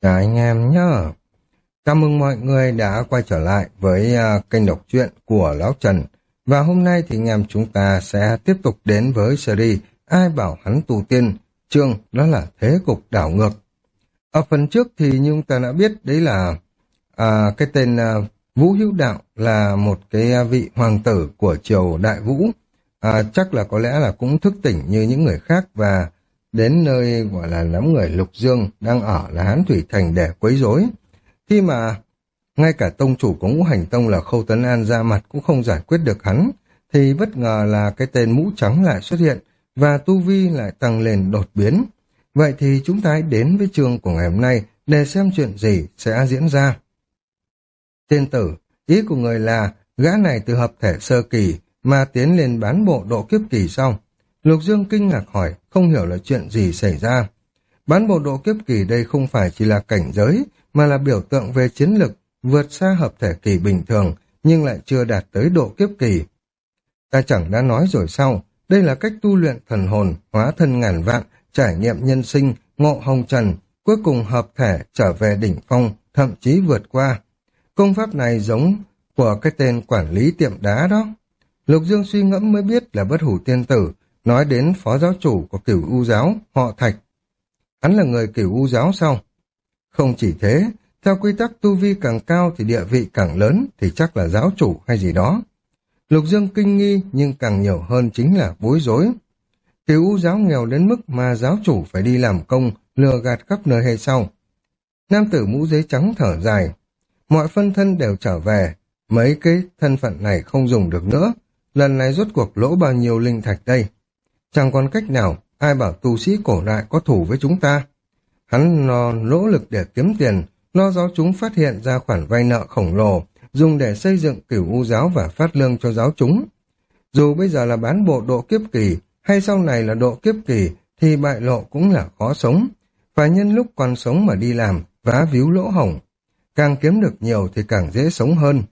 Chào anh em nhá. Chào mừng mọi người đã quay trở lại với kênh đọc truyện của Lão Trần. Và hôm nay thì anh em chúng ta sẽ tiếp tục đến với series Ai bảo hắn tu tiên, chương đó là Thế cục đảo ngược. Ở phần trước thì như chúng ta đã biết đấy là cái tên Vũ Hữu Đạo là một cái vị hoàng tử của triều Đại Vũ. Chắc là có lẽ là cũng thức tỉnh như những người khác và đến nơi gọi là đám người Lục Dương đang ở là Hán Thủy Thành để quấy rối. Khi mà ngay cả tông chủ của Ngũ Hành Tông là Khâu Tấn An ra mặt cũng không giải quyết được hắn, thì bất ngờ là cái tên mũ trắng lại xuất hiện và tu vi lại tăng lên đột biến. Vậy thì chúng ta hãy đến với chương của ngày hôm nay để xem chuyện gì sẽ diễn ra. Tiên tử, ý của người là gã này từ hợp thể sơ kỳ mà tiến lên bán bộ độ kiếp kỳ sau. Lục Dương kinh ngạc hỏi, không hiểu là chuyện gì xảy ra. Bán bộ độ kiếp kỳ đây không phải chỉ là cảnh giới, mà là biểu tượng về chiến lực, vượt xa hợp thể kỳ bình thường, nhưng lại chưa đạt tới độ kiếp kỳ. Ta chẳng đã nói rồi sao, đây là cách tu luyện thần hồn, hóa thân ngàn vạn, trải nghiệm nhân sinh, ngộ hồng trần, cuối cùng hợp thể trở về đỉnh phong, thậm chí vượt qua. Công pháp này giống của cái tên quản lý tiệm đá đó. Lục Dương suy ngẫm mới biết là Bất Hủ Tiên Tử nói đến phó giáo chủ của Cửu U giáo, họ Thạch. Hắn là người Cửu U giáo sao? Không chỉ thế, theo quy tắc tu vi càng cao thì địa vị càng lớn thì chắc là giáo chủ hay gì đó. Lục Dương kinh nghi nhưng càng nhiều hơn chính là bối rối. Cửu U giáo nghèo đến mức mà giáo chủ phải đi làm công, lừa gạt khắp nơi hay sao? Nam tử mũ giấy trắng thở dài. Mọi phân thân đều trở về, mấy cái thân phận này không dùng được nữa. Lần này rốt cuộc lỗ bao nhiêu linh thạch đây? Chẳng còn cách nào, ai bảo tu sĩ cổ đại có thủ với chúng ta? Hắn nỗ lực để kiếm tiền, lo giáo chúng phát hiện ra khoản vay nợ khổng lồ, dùng để xây dựng Cửu U giáo và phát lương cho giáo chúng. Dù bây giờ là bán bộ độ kiếp kỳ, hay sau này là độ kiếp kỳ, thì bại lộ cũng là khó sống. Phải nhân lúc còn sống mà đi làm, vá víu lỗ hổng. Càng kiếm được nhiều thì càng dễ sống hơn.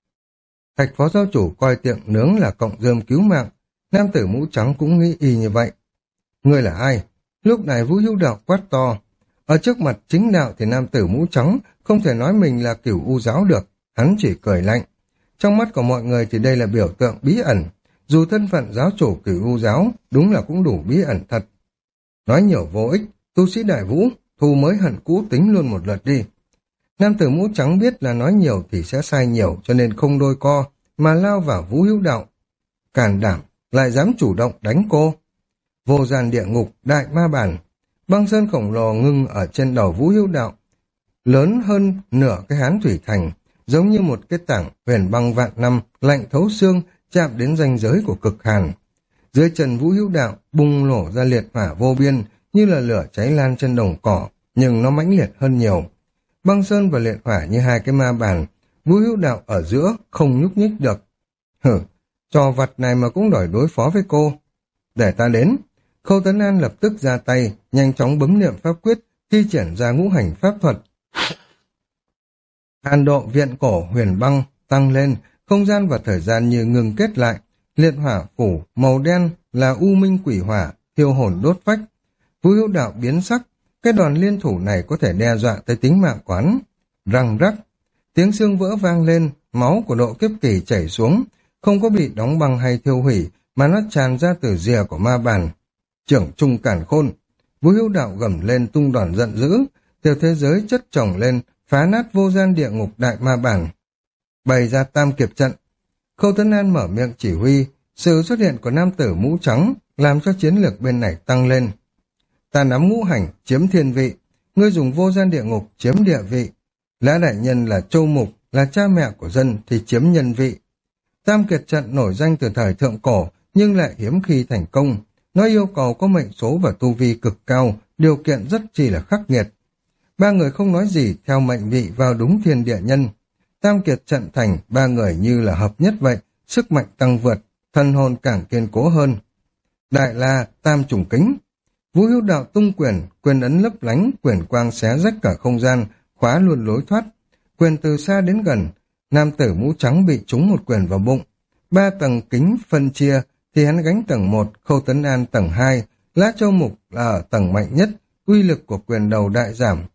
Thạch phó giáo chủ coi tiệm nướng là cộng dơm cứu mạng, nam tử mũ trắng cũng nghĩ y như vậy. Ngươi là ai? Lúc này Vũ Hữu Đạo quát to. Ở trước mặt chính đạo thì nam tử mũ trắng không thể nói mình là Cửu U giáo được, hắn chỉ cười lạnh. Trong mắt của mọi người thì đây là biểu tượng bí ẩn, dù thân phận giáo chủ Cửu U giáo đúng là cũng đủ bí ẩn thật. Nói nhiều vô ích, tu sĩ Đại Vũ, thù mới hận cũ tính luôn một lượt đi. Nam tử mũ trắng biết là nói nhiều thì sẽ sai nhiều cho nên không đôi co, mà lao vào Vũ Hữu Đạo. Càn đảm, lại dám chủ động đánh cô. Vô gian địa ngục, đại ma bản. Băng sơn khổng lồ ngưng ở trên đầu Vũ Hữu Đạo, lớn hơn nửa cái Hán Thủy Thành, giống như một cái tảng huyền băng vạn năm, lạnh thấu xương, chạm đến ranh giới của cực hàn. Dưới chân Vũ Hữu Đạo bùng nổ ra liệt hỏa vô biên, như là lửa cháy lan trên đồng cỏ, nhưng nó mãnh liệt hơn nhiều. Băng sơn và liệt hỏa như hai cái ma bản, Vũ Hữu Đạo ở giữa không nhúc nhích được. Hử, trò vặt này mà cũng đòi đối phó với cô. Để ta đến. Khâu Tấn An lập tức ra tay, nhanh chóng bấm niệm pháp quyết, thi triển ra ngũ hành pháp thuật. Hàn độ viện cổ huyền băng tăng lên, không gian và thời gian như ngừng kết lại. Liệt hỏa phủ màu đen là u minh quỷ hỏa, thiêu hồn đốt phách. Vũ Hữu Đạo biến sắc, cái đòn liên thủ này có thể đe dọa tới tính mạng quán. Răng rắc, tiếng xương vỡ vang lên, máu của độ kiếp kỳ chảy xuống, không có bị đóng băng hay thiêu hủy, mà nó tràn ra từ rìa của ma bàn. Trưởng trung cản khôn, Vũ Hữu Đạo gầm lên tung đòn giận dữ, tiểu thế giới chất chồng lên, phá nát vô gian địa ngục đại ma bản. Bày ra tam kiệt trận. Khâu Tấn An mở miệng chỉ huy, sự xuất hiện của nam tử mũ trắng làm cho chiến lược bên này tăng lên. Ta nắm ngũ hành, chiếm thiên vị, ngươi dùng vô gian địa ngục chiếm địa vị. Lã đại nhân là châu mục, là cha mẹ của dân thì chiếm nhân vị. Tam kiệt trận nổi danh từ thời thượng cổ, nhưng lại hiếm khi thành công. Nó yêu cầu có mệnh số và tu vi cực cao, điều kiện rất chỉ là khắc nghiệt. Ba người không nói gì, theo mệnh vị vào đúng thiên địa nhân. Tam kiệt trận thành, ba người như là hợp nhất vậy, sức mạnh tăng vượt, thần hồn càng kiên cố hơn. Đại la, tam trùng kính. Vũ Hữu Đạo tung quyền, quyền ấn lấp lánh, quyền quang xé rách cả không gian, khóa luôn lối thoát. Quyền từ xa đến gần, nam tử mũ trắng bị trúng một quyền vào bụng. 3 tầng kính phân chia, thì hắn gánh tầng 1, Khâu Tấn An tầng 2, Lã Châu Mục là ở tầng mạnh nhất, uy lực của quyền đầu đại giảm.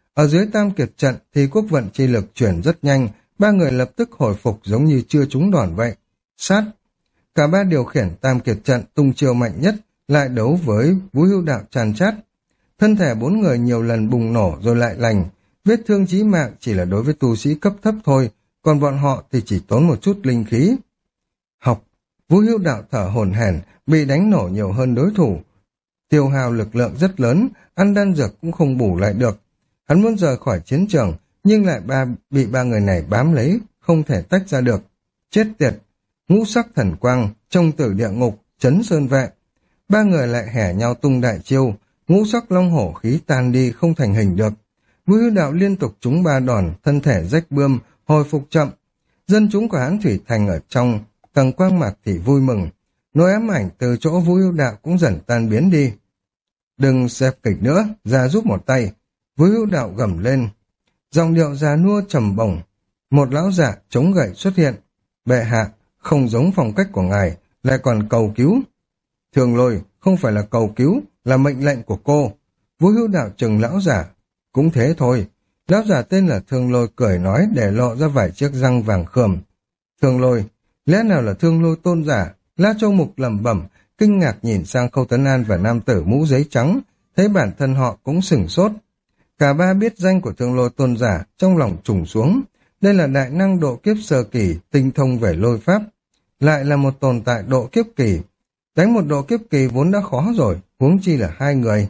Ở dưới tam kiệt trận thì quốc vận chi lực chuyển rất nhanh, ba người lập tức hồi phục giống như chưa trúng đòn vậy. Sát! Cả ba điều khiển tam kiệt trận tung chiêu mạnh nhất, lại đấu với Vũ Hưu Đạo tràn chát. Thân thể bốn người nhiều lần bùng nổ rồi lại lành, vết thương chí mạng chỉ là đối với tu sĩ cấp thấp thôi, còn bọn họ thì chỉ tốn một chút linh khí. Học! Vũ Hưu Đạo thở hổn hển, bị đánh nổ nhiều hơn đối thủ. Tiêu hao lực lượng rất lớn, ăn đan dược cũng không bù lại được. Hắn muốn rời khỏi chiến trường, nhưng lại bị ba người này bám lấy, không thể tách ra được. Chết tiệt! Ngũ sắc thần quang, trong tử địa ngục, chấn sơn vệ. Ba người lại hẻ nhau tung đại chiêu, ngũ sắc long hổ khí tan đi không thành hình được. Vũ Hưu Đạo liên tục trúng ba đòn, thân thể rách bươm, hồi phục chậm. Dân chúng của Hán Thủy Thành ở trong tầng quang mạc thì vui mừng. Nỗi ám ảnh từ chỗ Vũ Hưu Đạo cũng dần tan biến đi. Đừng xếp kịch nữa, ra giúp một tay. Vũ Hưu Đạo gầm lên. Dòng điệu già nua trầm bổng. Một lão giả chống gậy xuất hiện. Bệ hạ, không giống phong cách của ngài, lại còn cầu cứu. Thường Lôi, không phải là cầu cứu, là mệnh lệnh của cô. Vũ Hưu Đạo trừng lão giả. Cũng thế thôi. Lão giả tên là Thương Lôi cười nói để lộ ra vài chiếc răng vàng khườm. Thương Lôi, lẽ nào là Thương Lôi tôn giả? La Châu Mục lẩm bẩm, kinh ngạc nhìn sang Khâu Tấn An và nam tử mũ giấy trắng, thấy bản thân họ cũng sửng sốt. Cả ba biết danh của Thương Lôi tôn giả, trong lòng trùng xuống. Đây là đại năng độ kiếp sơ kỳ, tinh thông về lôi pháp. Lại là một tồn tại độ kiếp kỳ. Đánh một độ kiếp kỳ vốn đã khó rồi, huống chi là hai người.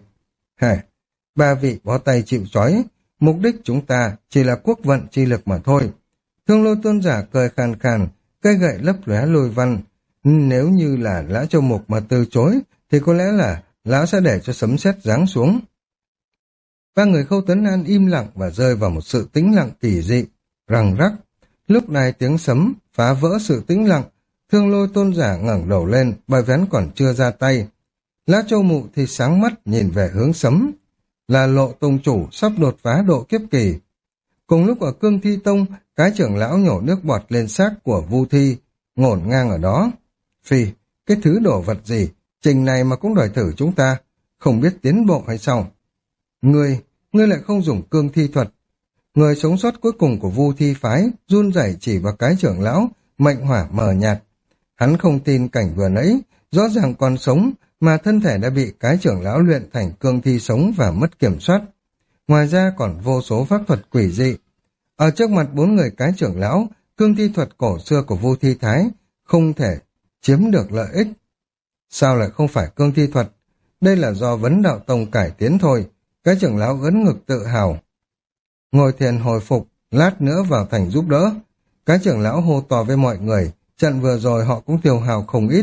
Ba vị bó tay chịu trói, mục đích chúng ta chỉ là quốc vận chi lực mà thôi. Thương Lôi tôn giả cười khàn khàn, cây gậy lấp lóe lôi văn. Nếu như là Lã Châu Mục mà từ chối, thì có lẽ là lão sẽ để cho sấm sét giáng xuống. Ba người Khâu Tấn An im lặng và rơi vào một sự tĩnh lặng kỳ dị, răng rắc. Lúc này tiếng sấm phá vỡ sự tĩnh lặng, Thương Lôi tôn giả ngẩng đầu lên, bởi vì hắn còn chưa ra tay. Lã Châu Mục thì sáng mắt nhìn về hướng sấm, là Lộ tông chủ sắp đột phá độ kiếp kỳ. Cùng lúc ở Cương Thi Tông, cái trưởng lão nhổ nước bọt lên xác của Vu Thi, ngổn ngang ở đó. Phi, cái thứ đồ vật gì, trình này mà cũng đòi thử chúng ta, không biết tiến bộ hay sao? Ngươi lại không dùng cương thi thuật. Người sống sót cuối cùng của Vu Thi phái, run rẩy chỉ vào cái trưởng lão, mệnh hỏa mờ nhạt. Hắn không tin cảnh vừa nãy, rõ ràng còn sống, mà thân thể đã bị cái trưởng lão luyện thành cương thi sống và mất kiểm soát. Ngoài ra còn vô số pháp thuật quỷ dị. Ở trước mặt bốn người cái trưởng lão, cương thi thuật cổ xưa của Vu Thi Thái không thể chiếm được lợi ích. Sao lại không phải cương thi thuật? Đây là do Vấn Đạo Tông cải tiến thôi. Cái trưởng lão ấn ngực tự hào. Ngồi thiền hồi phục, lát nữa vào thành giúp đỡ. Cái trưởng lão hô to với mọi người, trận vừa rồi họ cũng tiêu hào không ít.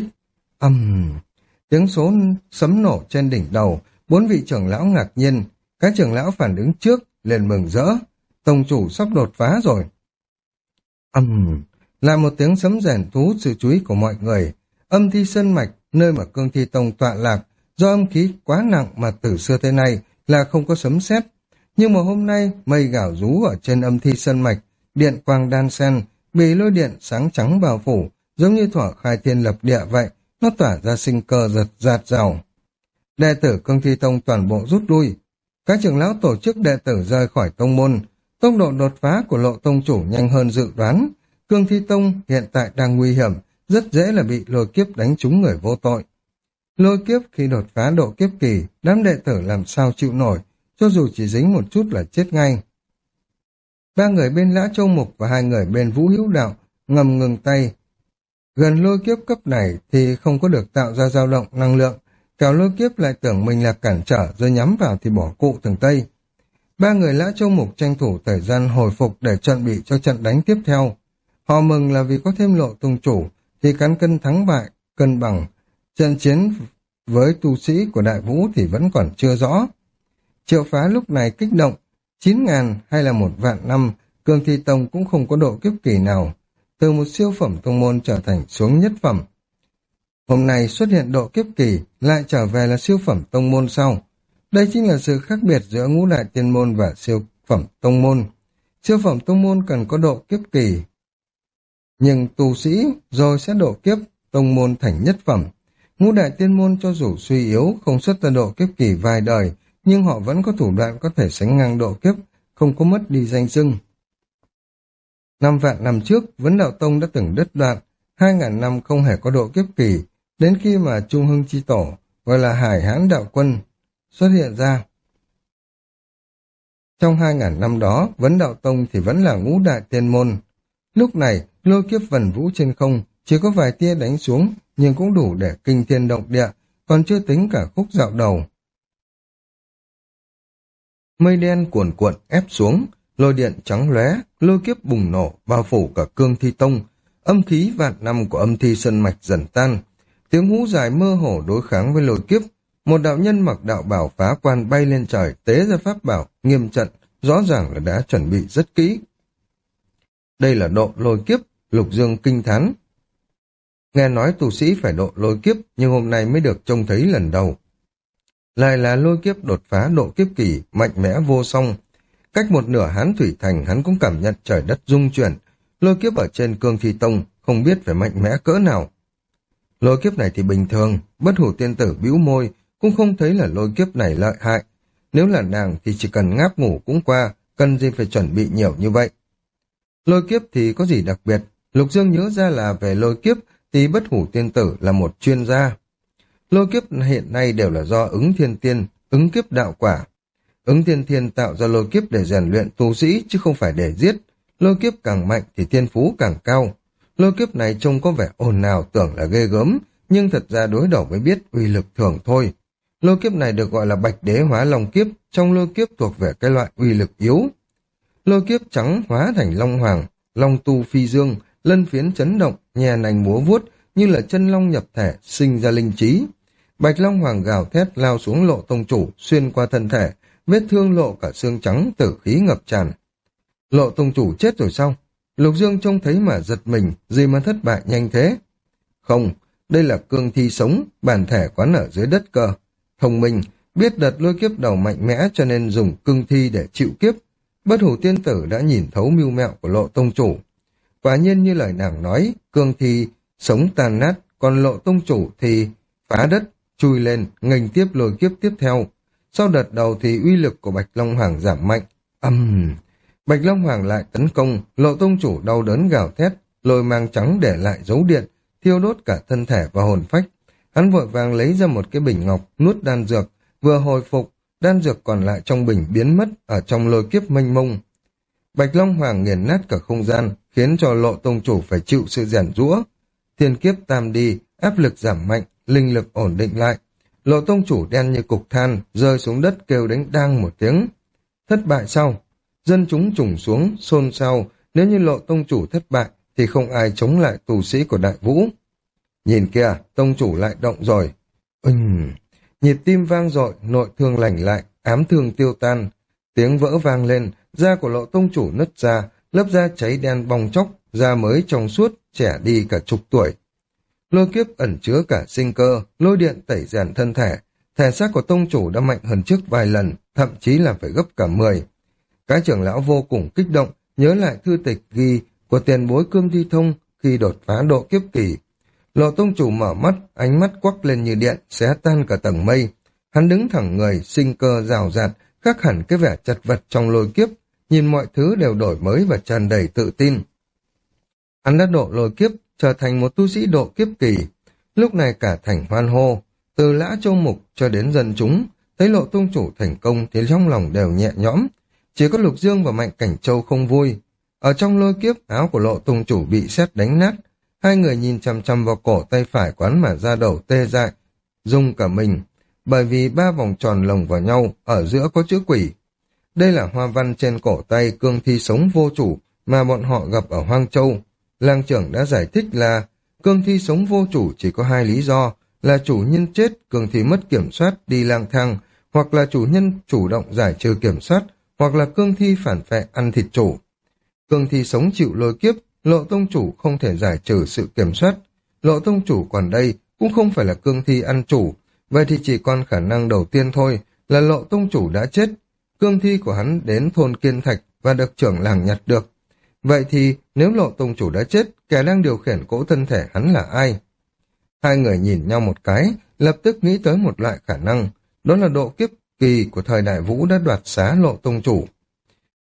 Tiếng số sấm nổ trên đỉnh đầu, bốn vị trưởng lão ngạc nhiên. Cái trưởng lão phản ứng trước, liền mừng rỡ. Tông chủ sắp đột phá rồi. Là một tiếng sấm rèn thu hút sự chú ý của mọi người. Âm Thi Sơn Mạch, nơi mà Cương Thi Tông tọa lạc, do âm khí quá nặng mà từ xưa tới nay là không có sấm sét. Nhưng mà hôm nay, mây gào rú ở trên Âm Thi Sơn Mạch, điện quang đan sen, bị lôi điện sáng trắng bao phủ, giống như thỏa khai thiên lập địa vậy, nó tỏa ra sinh cơ dạt dào. Đệ tử Cương Thi Tông toàn bộ rút lui. Các trưởng lão tổ chức đệ tử rời khỏi tông môn. Tốc độ đột phá của Lộ tông chủ nhanh hơn dự đoán. Cương Thi Tông hiện tại đang nguy hiểm, rất dễ là bị lôi kiếp đánh trúng người vô tội. Lôi kiếp khi đột phá độ kiếp kỳ, đám đệ tử làm sao chịu nổi, cho dù chỉ dính một chút là chết ngay. Ba người bên Lã Châu Mục và hai người bên Vũ Hữu Đạo ngầm ngừng tay. Gần lôi kiếp cấp này thì không có được tạo ra dao động năng lượng, kẻo lôi kiếp lại tưởng mình là cản trở rồi nhắm vào thì bỏ cụ từng tây. Ba người Lã Châu Mục tranh thủ thời gian hồi phục để chuẩn bị cho trận đánh tiếp theo. Họ mừng là vì có thêm Lộ tông chủ thì cán cân thắng bại, cân bằng. Trận chiến với tu sĩ của Đại Vũ thì vẫn còn chưa rõ. Triệu Phá lúc này kích động, 9.000 hay là 1.000 năm, Cương Thi Tông cũng không có độ kiếp kỳ nào, từ một siêu phẩm tông môn trở thành xuống nhất phẩm. Hôm nay xuất hiện độ kiếp kỳ, lại trở về là siêu phẩm tông môn sau. Đây chính là sự khác biệt giữa ngũ đại tiên môn và siêu phẩm tông môn. Siêu phẩm tông môn cần có độ kiếp kỳ, nhưng tu sĩ rồi sẽ độ kiếp tông môn thành nhất phẩm. Ngũ đại tiên môn cho dù suy yếu, không xuất ra độ kiếp kỳ vài đời, nhưng họ vẫn có thủ đoạn có thể sánh ngang độ kiếp không có mất đi danh xưng. 5 vạn năm trước, Vấn Đạo Tông đã từng đứt đoạn, 2.000 năm không hề có độ kiếp kỳ, đến khi mà Trung Hưng Chi Tổ, gọi là Hải Hán Đạo Quân, xuất hiện ra. Trong 2.000 năm đó, Vấn Đạo Tông thì vẫn là ngũ đại tiên môn. Lúc này, lôi kiếp vần vũ trên không, chỉ có vài tia đánh xuống, nhưng cũng đủ để kinh thiên động địa, còn chưa tính cả khúc dạo đầu. Mây đen cuồn cuộn ép xuống, lôi điện trắng lóe, lôi kiếp bùng nổ, bao phủ cả Cương Thi Tông, âm khí vạn năm của Âm Thi Sơn Mạch dần tan. Tiếng hú dài mơ hồ đối kháng với lôi kiếp, một đạo nhân mặc đạo bào phá quan bay lên trời, tế ra pháp bảo, nghiêm trận, rõ ràng là đã chuẩn bị rất kỹ. Đây là độ lôi kiếp, Lục Dương kinh thán. Nghe nói tu sĩ phải độ lôi kiếp, nhưng hôm nay mới được trông thấy lần đầu. Lại là lôi kiếp đột phá độ kiếp kỳ, mạnh mẽ vô song. Cách một nửa Hán Thủy Thành hắn cũng cảm nhận trời đất rung chuyển. Lôi kiếp ở trên Cương Thi Tông không biết phải mạnh mẽ cỡ nào. Lôi kiếp này thì bình thường, Bất Hủ Tiên Tử bĩu môi, cũng không thấy là lôi kiếp này lợi hại. Nếu là nàng thì chỉ cần ngáp ngủ cũng qua, cần gì phải chuẩn bị nhiều như vậy. Lôi kiếp thì có gì đặc biệt, Lục Dương nhớ ra là về lôi kiếp thì Bất Hủ Tiên Tử là một chuyên gia. Lôi kiếp hiện nay đều là do Ứng Thiên Tiên, ứng kiếp đạo quả. Ứng Thiên Thiên tạo ra lôi kiếp để rèn luyện tu sĩ chứ không phải để giết. Lôi kiếp càng mạnh thì thiên phú càng cao. Lôi kiếp này trông có vẻ ồn ào tưởng là ghê gớm, nhưng thật ra đối đầu mới biết uy lực thường thôi. Lôi kiếp này được gọi là Bạch Đế hóa Long kiếp, trong lôi kiếp thuộc về cái loại uy lực yếu. Lôi kiếp trắng hóa thành Long Hoàng, Long tu phi dương, lân phiến chấn động, nhè nành múa vuốt như là chân long nhập thể, sinh ra linh trí. Bạch Long Hoàng gào thét lao xuống Lộ Tông Chủ, xuyên qua thân thể, vết thương lộ cả xương trắng, tử khí ngập tràn. Lộ Tông Chủ chết rồi sao? Lục Dương trông thấy mà giật mình, gì mà thất bại nhanh thế? Không, đây là cương thi sống, bản thể quán ở dưới đất cơ. Thông minh, biết đợt lôi kiếp đầu mạnh mẽ cho nên dùng cương thi để chịu kiếp. Bất Hủ Tiên Tử đã nhìn thấu mưu mẹo của Lộ Tông Chủ. Quả nhiên như lời nàng nói, cương thi sống tàn nát, còn Lộ Tông Chủ thì phá đất, chui lên, nghênh tiếp lôi kiếp tiếp theo. Sau đợt đầu thì uy lực của Bạch Long Hoàng giảm mạnh. Bạch Long Hoàng lại tấn công, Lộ Tông Chủ đau đớn gào thét, lôi mang trắng để lại dấu điện, thiêu đốt cả thân thể và hồn phách. Hắn vội vàng lấy ra một cái bình ngọc, nuốt đan dược, vừa hồi phục, đan dược còn lại trong bình biến mất ở trong lôi kiếp mênh mông. Bạch Long Hoàng nghiền nát cả không gian, khiến cho Lộ Tông Chủ phải chịu sự rèn giũa. Thiên kiếp tam đi, áp lực giảm mạnh, linh lực ổn định lại. Lộ Tông Chủ đen như cục than, rơi xuống đất kêu đánh đang một tiếng. Thất bại sau, dân chúng trùng xuống, xôn xao, nếu như Lộ Tông Chủ thất bại, thì không ai chống lại tù sĩ của Đại Vũ. Nhìn kìa, Tông Chủ lại động rồi. Nhịp tim vang dội, nội thương lành lại, ám thương tiêu tan. Tiếng vỡ vang lên, da của Lộ Tông Chủ nứt ra, lớp da cháy đen bong chóc, da mới trong suốt, trẻ đi cả chục tuổi. Lôi kiếp ẩn chứa cả sinh cơ, lôi điện tẩy rèn thân thể. Thể xác của Tông Chủ đã mạnh hơn trước vài lần, thậm chí là phải gấp cả 10. Cái trưởng lão vô cùng kích động, nhớ lại thư tịch ghi của tiền bối Cương Thi Thông khi đột phá độ kiếp kỳ. Lộ Tông Chủ mở mắt, ánh mắt quắc lên như điện, xé tan cả tầng mây. Hắn đứng thẳng người, sinh cơ rào rạt, khác hẳn cái vẻ chật vật trong lôi kiếp, nhìn mọi thứ đều đổi mới và tràn đầy tự tin. Hắn đã độ lôi kiếp, trở thành một tu sĩ độ kiếp kỳ. Lúc này cả thành hoan hô, từ Lã Châu Mục cho đến dân chúng, thấy Lộ Tông Chủ thành công thì trong lòng đều nhẹ nhõm. Chỉ có Lục Dương và Mạnh Cảnh Châu không vui. Ở trong lôi kiếp, áo của Lộ Tông Chủ bị sét đánh nát. Hai người nhìn chằm chằm vào cổ tay phải quán mà da đầu tê dại, rung cả mình, bởi vì 3 vòng tròn lồng vào nhau, ở giữa có chữ quỷ. Đây là hoa văn trên cổ tay cương thi sống vô chủ mà bọn họ gặp ở Hoang Châu. Làng trưởng đã giải thích là cương thi sống vô chủ chỉ có 2 lý do, là chủ nhân chết, cương thi mất kiểm soát đi lang thang, hoặc là chủ nhân chủ động giải trừ kiểm soát, hoặc là cương thi phản phệ ăn thịt chủ. Cương thi sống chịu lôi kiếp, Lộ Tông Chủ không thể giải trừ sự kiểm soát. Lộ Tông Chủ còn đây cũng không phải là cương thi ăn chủ, vậy thì chỉ còn khả năng đầu tiên thôi là Lộ Tông Chủ đã chết. Cương thi của hắn đến thôn Kiên Thạch và được trưởng làng nhặt được. Vậy thì nếu Lộ Tông Chủ đã chết, kẻ đang điều khiển cỗ thân thể hắn là ai? Hai người nhìn nhau một cái, lập tức nghĩ tới một loại khả năng, đó là độ kiếp kỳ của thời Đại Vũ đã đoạt xá Lộ Tông Chủ.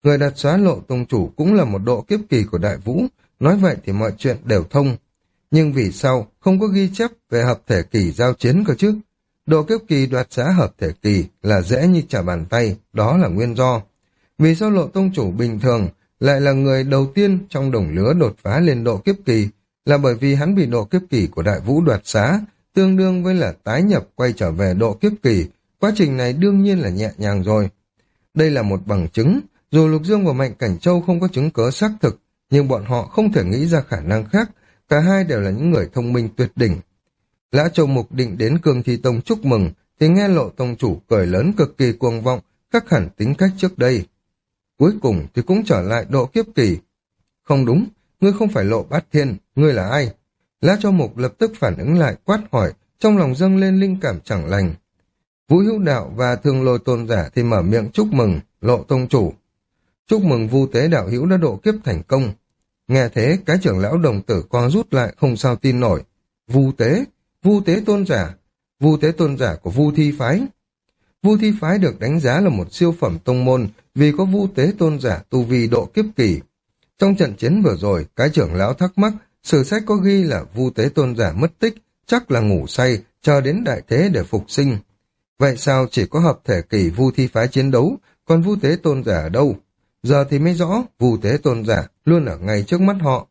Người đoạt xá Lộ tông chủ cũng là một độ kiếp kỳ của Đại Vũ, nói vậy thì mọi chuyện đều thông. Nhưng vì sao không có ghi chép về hợp thể kỳ giao chiến cơ chứ? Độ kiếp kỳ đoạt xá hợp thể kỳ là dễ như trở bàn tay, đó là nguyên do. Vì sao Lộ tông chủ bình thường lại là người đầu tiên trong đồng lứa đột phá lên độ kiếp kỳ, là bởi vì hắn bị độ kiếp kỳ của Đại Vũ đoạt xá, tương đương với là tái nhập quay trở về độ kiếp kỳ. Quá trình này đương nhiên là nhẹ nhàng rồi. Đây là một bằng chứng, dù Lục Dương và Mạnh Cảnh Châu không có chứng cớ xác thực, nhưng bọn họ không thể nghĩ ra khả năng khác, cả hai đều là những người thông minh tuyệt đỉnh. Lã Châu Mục định đến Cương Thi Tông chúc mừng, thì nghe Lộ tông chủ cười lớn cực kỳ cuồng vọng, khác hẳn tính cách trước đây. Cuối cùng thì cũng trở lại độ kiếp kỳ. Không đúng, ngươi không phải Lộ Bát Thiên, ngươi là ai? Lã Châu Mục lập tức phản ứng lại, quát hỏi, trong lòng dâng lên linh cảm chẳng lành. Vũ Hữu Đạo và Thương Lôi tôn giả thì mở miệng chúc mừng Lộ tông chủ. Chúc mừng Vu Tế đạo hữu đã độ kiếp thành công. Nghe thế, cái trưởng lão đồng tử co rút lại không sao tin nổi. Vu Tế tôn giả của Vu Thi phái. Vu Thi phái được đánh giá là một siêu phẩm tông môn vì có Vu Tế tôn giả tu vi độ kiếp kỳ. Trong trận chiến vừa rồi, cái trưởng lão thắc mắc, sử sách có ghi là Vu Tế tôn giả mất tích, chắc là ngủ say, chờ đến đại thế để phục sinh. Vậy sao chỉ có hợp thể kỳ Vu Thi phái chiến đấu, còn Vu Tế tôn giả ở đâu? Giờ thì mới rõ, Vu Tế tôn giả luôn ở ngay trước mắt họ.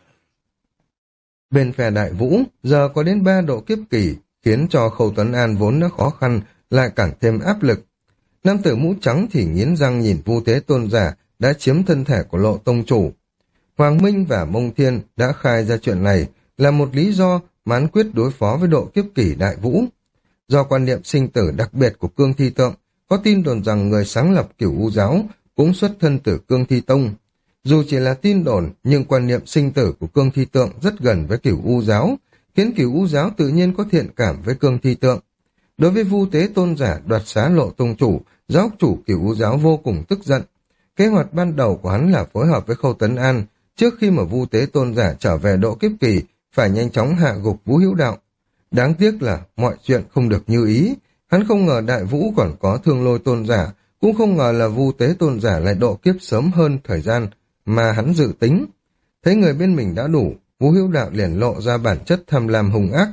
Bên phe Đại Vũ, giờ có đến 3 độ kiếp kỳ, khiến cho Khâu Tuấn An vốn đã khó khăn, lại càng thêm áp lực. Nam tử mũ trắng thì nghiến răng nhìn Vu Tế tôn giả đã chiếm thân thể của Lộ tông chủ. Hoàng Minh và Mông Thiên đã khai ra chuyện này là một lý do mán quyết đối phó với độ kiếp kỳ Đại Vũ. Do quan niệm sinh tử đặc biệt của Cương Thi Tượng, có tin đồn rằng người sáng lập Cửu U giáo cũng xuất thân từ Cương Thi Tông. Dù chỉ là tin đồn, nhưng quan niệm sinh tử của Cương Thi Tượng rất gần với Cửu U giáo, khiến Cửu U giáo tự nhiên có thiện cảm với Cương Thi Tượng. Đối với Vu Tế tôn giả đoạt xá Lộ tông chủ, giáo chủ Cửu U giáo vô cùng tức giận. Kế hoạch ban đầu của hắn là phối hợp với Khâu Tấn An, trước khi mà Vu Tế tôn giả trở về độ kiếp kỳ, phải nhanh chóng hạ gục Vũ Hữu Đạo. Đáng tiếc là mọi chuyện không được như ý, hắn không ngờ Đại Vũ còn có Thương Lôi tôn giả, cũng không ngờ là Vu Tế tôn giả lại độ kiếp sớm hơn thời gian mà hắn dự tính. Thấy người bên mình đã đủ, Vũ Hữu Đạo liền lộ ra bản chất tham lam hung ác.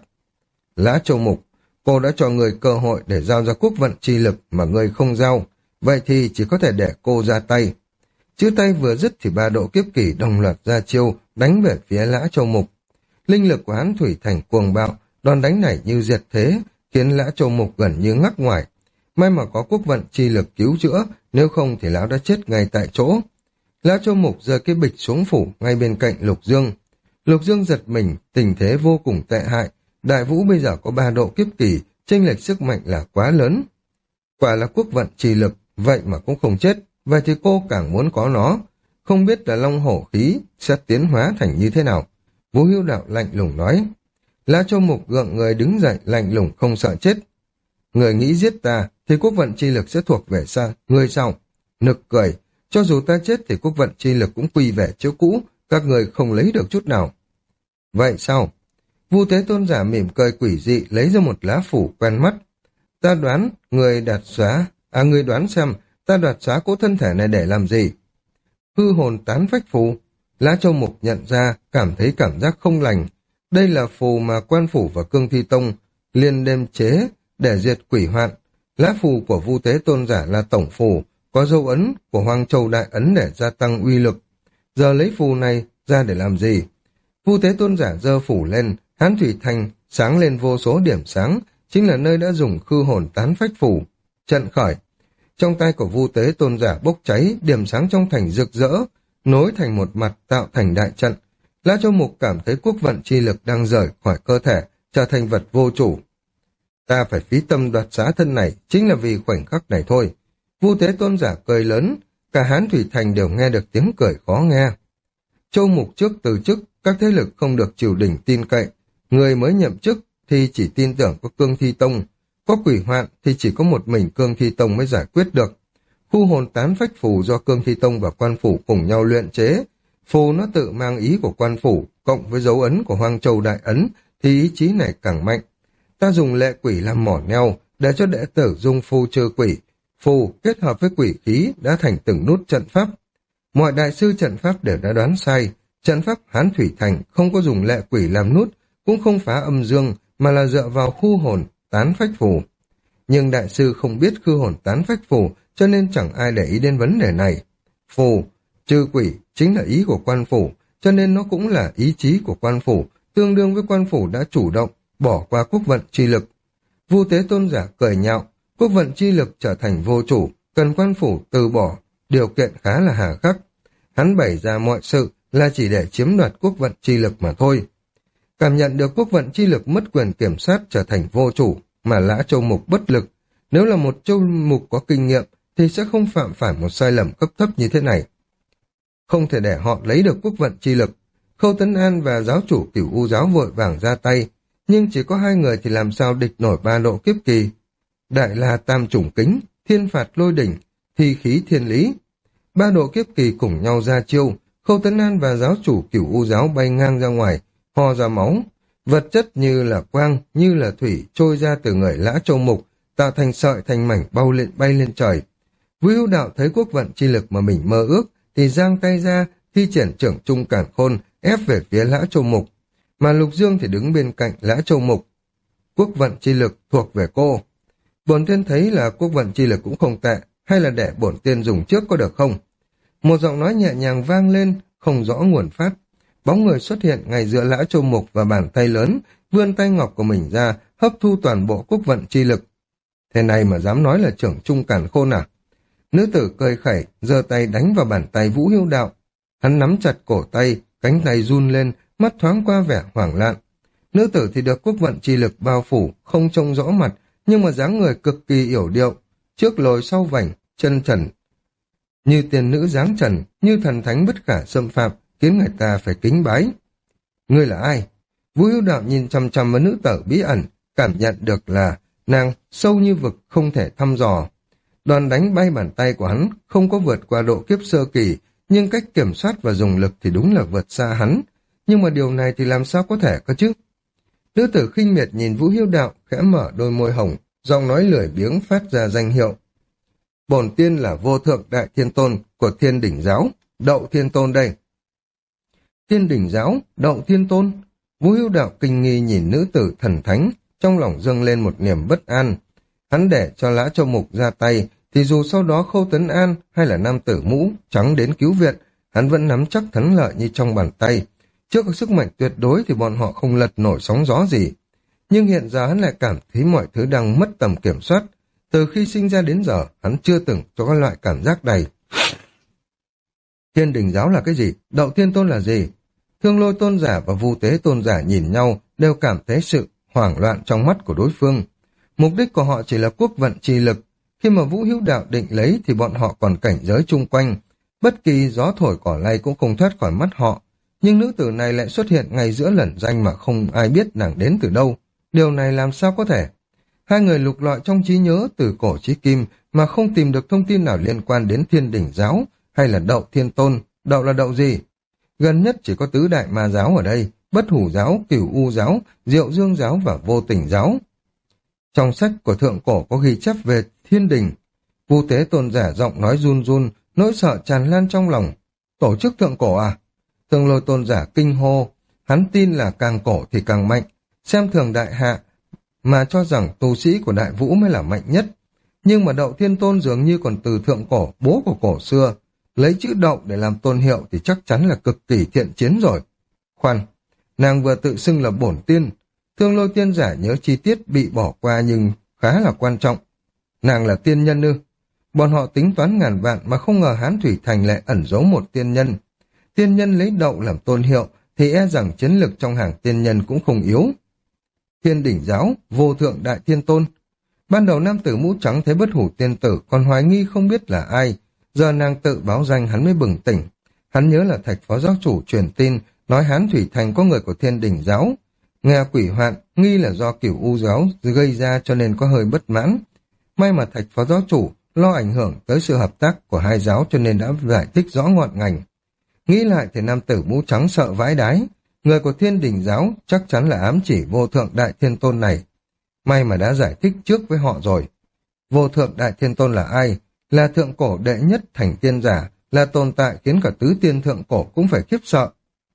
Lã Châu Mục, cô đã cho người cơ hội để giao ra quốc vận chi lực mà người không giao, vậy thì chỉ có thể để cô ra tay. Chữ tay vừa dứt thì 3 độ kiếp kỳ đồng loạt ra chiêu, đánh về phía Lã Châu Mục. Linh lực của hắn thủy thành cuồng bạo, đòn đánh này như diệt thế, khiến Lã Châu Mục gần như ngắc ngoài. May mà có quốc vận chi lực cứu chữa, nếu không thì lão đã chết ngay tại chỗ. Lã Châu Mục giơ cái bịch xuống phủ ngay bên cạnh Lục Dương. Lục Dương giật mình, tình thế vô cùng tệ hại. Đại Vũ bây giờ có 3 độ kiếp kỳ, chênh lệch sức mạnh là quá lớn. Quả là quốc vận chi lực, vậy mà cũng không chết, vậy thì cô càng muốn có nó. Không biết là long hổ khí sẽ tiến hóa thành như thế nào. Vũ Hữu Đạo lạnh lùng nói. Lã Châu Mục gượng người đứng dậy lạnh lùng không sợ chết. Người nghĩ giết ta thì quốc vận chi lực sẽ thuộc về người sao? Nực cười, cho dù ta chết thì quốc vận chi lực cũng quy về chỗ cũ, các người không lấy được chút nào. Vậy sao? Vu Tế tôn giả mỉm cười quỷ dị lấy ra một lá phủ quen mắt. Ta đoán người người đoán xem ta đoạt xá cỗ thân thể này để làm gì? Hư hồn tán phách phù. Lã Châu Mục nhận ra, cảm thấy cảm giác không lành. Đây là phù mà Quan phủ và Cương Thi Tông liên đêm chế để diệt quỷ hoạn. Lá phù của Vu Tế tôn giả là tổng phù, có dấu ấn của Hoang Châu Đại Ấn để gia tăng uy lực. Giờ lấy phù này ra để làm gì? Vu Tế tôn giả giơ phù lên, Hán Thủy Thành sáng lên vô số điểm sáng, chính là nơi đã dùng khư hồn tán phách phù. Trận khởi. Trong tay của Vu Tế tôn giả bốc cháy, điểm sáng trong thành rực rỡ, nối thành một mặt tạo thành đại trận. Lã Châu Mục cảm thấy quốc vận chi lực đang rời khỏi cơ thể, trở thành vật vô chủ. Ta phải phí tâm đoạt xá thân này, chính là vì khoảnh khắc này thôi. Vu Tế tôn giả cười lớn, cả Hán Thủy Thành đều nghe được tiếng cười khó nghe. Châu Mục trước từ chức, các thế lực không được triều đình tin cậy. Người mới nhậm chức thì chỉ tin tưởng có Cương Thi Tông, có quỷ hoạn thì chỉ có một mình Cương Thi Tông mới giải quyết được. Khu hồn tán phách phù do Cương Thi Tông và Quan phủ cùng nhau luyện chế. Phù nó tự mang ý của Quan phủ, cộng với dấu ấn của Hoang Châu Đại Ấn, thì ý chí này càng mạnh. Ta dùng lệ quỷ làm mỏ neo, để cho đệ tử dung phù trừ quỷ. Phù kết hợp với quỷ khí đã thành từng nút trận pháp, Mọi đại sư trận pháp đều đã đoán sai, trận pháp Hán Thủy Thành không có dùng lệ quỷ làm nút, cũng không phá âm dương, mà là dựa vào khu hồn tán phách phù. Nhưng đại sư không biết khu hồn tán phách phù, cho nên chẳng ai để ý đến vấn đề này. Phù, trừ quỷ, chính là ý của quan phủ, cho nên nó cũng là ý chí của quan phủ, tương đương với quan phủ đã chủ động, bỏ qua quốc vận chi lực. Vu Tế Tôn giả cười nhạo, quốc vận chi lực trở thành vô chủ, cần quan phủ từ bỏ, điều kiện khá là hà khắc. Hắn bày ra mọi sự là chỉ để chiếm đoạt quốc vận chi lực mà thôi. Cảm nhận được quốc vận chi lực mất quyền kiểm soát trở thành vô chủ, mà Lã Châu Mục bất lực. Nếu là một châu mục có kinh nghiệm, thì sẽ không phạm phải một sai lầm cấp thấp như thế này. Không thể để họ lấy được quốc vận chi lực. Khâu Tấn An và giáo chủ Cửu U giáo vội vàng ra tay, nhưng chỉ có hai người thì làm sao địch nổi ba độ kiếp kỳ. Đại La Tam Chủng Kính, Thiên Phạt Lôi Đỉnh, Thi Khí Thiên Lý. Ba độ kiếp kỳ cùng nhau ra chiêu, Khâu Tấn An và giáo chủ Cửu U giáo bay ngang ra ngoài, ho ra máu. Vật chất như là quang, như là thủy trôi ra từ người Lã Châu Mục, tạo thành sợi thành mảnh bay lên trời. Vũ Hữu Đạo thấy quốc vận chi lực mà mình mơ ước, thì giang tay ra, thi triển trưởng trung cản khôn, ép về phía Lã Châu Mục. Mà Lục Dương thì đứng bên cạnh Lã Châu Mục. Quốc vận chi lực thuộc về cô. Bổn tiên thấy là quốc vận chi lực cũng không tệ, hay là để bổn tiên dùng trước có được không? Một giọng nói nhẹ nhàng vang lên, không rõ nguồn phát. Bóng người xuất hiện ngay giữa Lã Châu Mục và bàn tay lớn, vươn tay ngọc của mình ra, hấp thu toàn bộ quốc vận chi lực. Thế này mà dám nói là trưởng trung càn khôn à? Nữ tử cười khẩy, giơ tay đánh vào bàn tay Vũ Hữu Đạo. Hắn nắm chặt cổ tay, cánh tay run lên, mắt thoáng qua vẻ hoảng loạn. Nữ tử thì được quốc vận chi lực bao phủ, không trông rõ mặt, nhưng mà dáng người cực kỳ yểu điệu, trước lồi sau vảnh, chân trần. Như tiên nữ dáng trần, như thần thánh bất khả xâm phạm, khiến người ta phải kính bái. Ngươi là ai? Vũ Hữu Đạo nhìn chăm chăm vào nữ tử bí ẩn, cảm nhận được là nàng sâu như vực không thể thăm dò. Đòn đánh bay bàn tay của hắn không có vượt qua độ kiếp sơ kỳ, nhưng cách kiểm soát và dùng lực thì đúng là vượt xa hắn. Nhưng mà điều này thì làm sao có thể cơ chứ? Nữ tử khinh miệt nhìn Vũ Hữu Đạo, khẽ mở đôi môi hồng, giọng nói lười biếng phát ra danh hiệu. Bổn tiên là vô thượng đại thiên tôn của Thiên Đỉnh Giáo, Đậu Thiên Tôn đây. Thiên Đỉnh Giáo, Đậu Thiên Tôn. Vũ Hữu Đạo kinh nghi nhìn nữ tử thần thánh, trong lòng dâng lên một niềm bất an. Hắn để cho Lã Châu Mục ra tay, thì dù sau đó Khâu Tấn An hay là nam tử mũ trắng đến cứu viện, hắn vẫn nắm chắc thắng lợi như trong bàn tay. Trước sức mạnh tuyệt đối thì bọn họ không lật nổi sóng gió gì. Nhưng hiện giờ hắn lại cảm thấy mọi thứ đang mất tầm kiểm soát. Từ khi sinh ra đến giờ, hắn chưa từng cho các loại cảm giác này. Thiên Đình Giáo là cái gì? Đậu Thiên Tôn là gì? Thương Lôi Tôn giả và Vu Tế Tôn giả nhìn nhau, đều cảm thấy sự hoảng loạn trong mắt của đối phương. Mục đích của họ chỉ là quốc vận chi lực. Khi mà Vũ Hữu Đạo định lấy thì bọn họ còn cảnh giới chung quanh. Bất kỳ gió thổi cỏ lay cũng không thoát khỏi mắt họ. Nhưng nữ tử này lại xuất hiện ngay giữa lẩn danh mà không ai biết nàng đến từ đâu. Điều này làm sao có thể? Hai người lục lọi trong trí nhớ từ cổ chí kim mà không tìm được thông tin nào liên quan đến Thiên Đỉnh Giáo hay là Đậu Thiên Tôn. Đậu là đậu gì? Gần nhất chỉ có tứ đại ma giáo ở đây, Bất Hủ Giáo, Cửu U Giáo, Diệu Dương Giáo và Vô Tình Giáo. Trong sách của thượng cổ có ghi chép về Thiên Đình. Vu Tế Tôn giả giọng nói run run, nỗi sợ tràn lan trong lòng. Tổ chức thượng cổ à? Thương Lôi Tôn giả kinh hô, hắn tin là càng cổ thì càng mạnh, xem thường đại hạ, mà cho rằng tu sĩ của Đại Vũ mới là mạnh nhất. Nhưng mà Đậu Thiên Tôn dường như còn từ thượng cổ, bố của cổ xưa, lấy chữ Đậu để làm tôn hiệu thì chắc chắn là cực kỳ thiện chiến rồi. Khoan, nàng vừa tự xưng là bổn tiên. Thương Lôi Tiên giả nhớ chi tiết bị bỏ qua nhưng khá là quan trọng. Nàng là tiên nhân ư? Bọn họ tính toán ngàn vạn mà không ngờ Hán Thủy Thành lại ẩn giấu một tiên nhân. Tiên nhân lấy Đậu làm tôn hiệu thì e rằng chiến lực trong hàng tiên nhân cũng không yếu. Thiên Đỉnh Giáo, Vô Thượng Đại Thiên Tôn. Ban đầu nam tử mũ trắng thấy Bất Hủ tiên tử còn hoài nghi không biết là ai. Giờ nàng tự báo danh hắn mới bừng tỉnh. Hắn nhớ là Thạch phó giáo chủ truyền tin nói Hán Thủy Thành có người của Thiên Đỉnh Giáo. Nghe quỷ hoạn, nghi là do Cửu U Giáo gây ra cho nên có hơi bất mãn. May mà Thạch phó giáo chủ lo ảnh hưởng tới sự hợp tác của hai giáo cho nên đã giải thích rõ ngọn ngành. Nghĩ lại thì nam tử mũ trắng sợ vãi đái. Người của Thiên Đỉnh Giáo chắc chắn là ám chỉ Vô Thượng Đại Thiên Tôn này. May mà đã giải thích trước với họ rồi. Vô Thượng Đại Thiên Tôn là ai? Là thượng cổ đệ nhất thành tiên giả, là tồn tại khiến cả tứ tiên thượng cổ cũng phải khiếp sợ.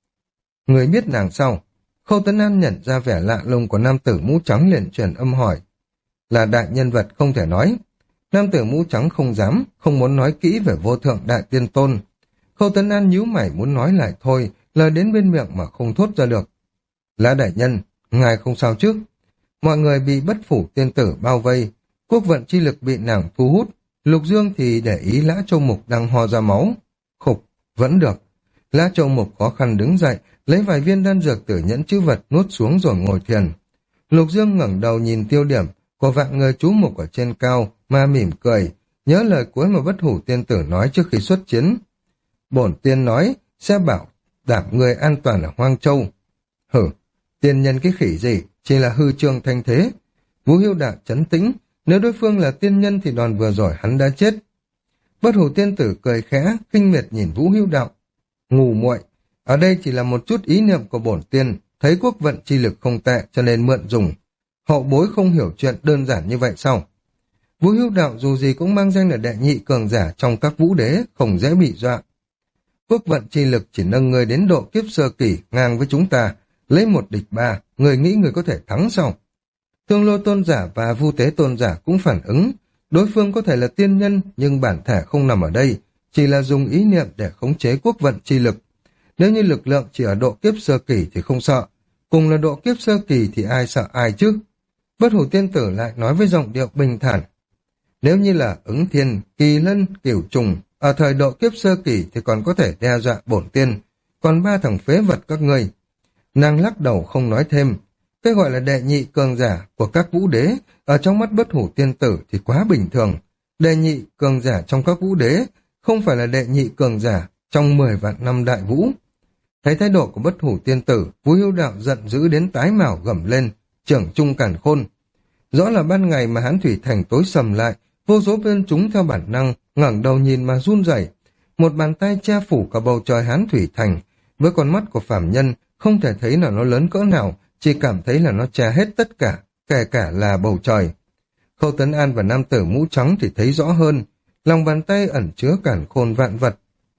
Người biết nàng sao? Khâu Tấn An nhận ra vẻ lạ lùng của nam tử mũ trắng liền truyền âm hỏi. Là đại nhân vật không thể nói. Nam tử mũ trắng không dám, không muốn nói kỹ về vô thượng đại tiên tôn. Khâu Tấn An nhíu mày muốn nói lại thôi, lời đến bên miệng mà không thốt ra được. Lã đại nhân, ngài không sao chứ? Mọi người bị bất phủ tiên tử bao vây, quốc vận chi lực bị nàng thu hút. Lục Dương thì để ý Lã Châu Mục đang ho ra máu. Khục, vẫn được. Lã Châu Mục khó khăn đứng dậy, lấy vài viên đan dược từ nhẫn chữ vật nuốt xuống rồi ngồi thiền. Lục Dương ngẩng đầu nhìn tiêu điểm của vạn người chú mục ở trên cao mà mỉm cười, nhớ lời cuối mà bất hủ tiên tử nói trước khi xuất chiến. Bổn tiên nói sẽ bảo đảm người an toàn ở Hoang Châu. Hử, tiên nhân cái khỉ gì, chỉ là hư trương thanh thế. Vũ Hưu Đạo trấn tĩnh, nếu đối phương là tiên nhân thì đòn vừa rồi hắn đã chết. Bất hủ tiên tử cười khẽ, khinh miệt nhìn Vũ Hưu Đạo. Ngu muội, ở đây chỉ là một chút ý niệm của bổn tiên, thấy quốc vận chi lực không tệ cho nên mượn dùng. Hậu bối không hiểu chuyện đơn giản như vậy sao? Vũ Hưu Đạo dù gì cũng mang danh là đệ nhị cường giả trong các vũ đế, không dễ bị dọa. Quốc vận chi lực chỉ nâng người đến độ kiếp sơ kỳ ngang với chúng ta, lấy một địch ba, người nghĩ người có thể thắng sao? Thương Lô tôn giả và Vu Tế tôn giả cũng phản ứng, đối phương có thể là tiên nhân nhưng bản thể không nằm ở đây, chỉ là dùng ý niệm để khống chế quốc vận chi lực. Nếu như lực lượng chỉ ở độ kiếp sơ kỳ thì không sợ, cùng là độ kiếp sơ kỳ thì ai sợ ai chứ? Bất hủ tiên tử lại nói với giọng điệu bình thản. Nếu như là ứng thiên, kỳ lân, cửu trùng, ở thời độ kiếp sơ kỳ thì còn có thể đe dọa bổn tiên, còn ba thằng phế vật các ngươi. Nàng lắc đầu không nói thêm. Cái gọi là đệ nhị cường giả của các vũ đế, ở trong mắt bất hủ tiên tử thì quá bình thường. Đệ nhị cường giả trong các vũ đế, không phải là đệ nhị cường giả trong 10 vạn năm đại vũ. Thấy thái độ của bất hủ tiên tử, Vũ Hưu Đạo giận dữ đến tái mào gầm lên, trưởng trung càn khôn. Rõ là ban ngày mà Hán Thủy Thành tối sầm lại, vô số bên chúng theo bản năng, ngẩng đầu nhìn mà run rẩy. Một bàn tay che phủ cả bầu trời Hán Thủy Thành, với con mắt của phàm nhân, không thể thấy là nó lớn cỡ nào, chỉ cảm thấy là nó che hết tất cả, kể cả là bầu trời. Khâu Tấn An và nam tử mũ trắng thì thấy rõ hơn, lòng bàn tay ẩn chứa càn khôn vạn vật.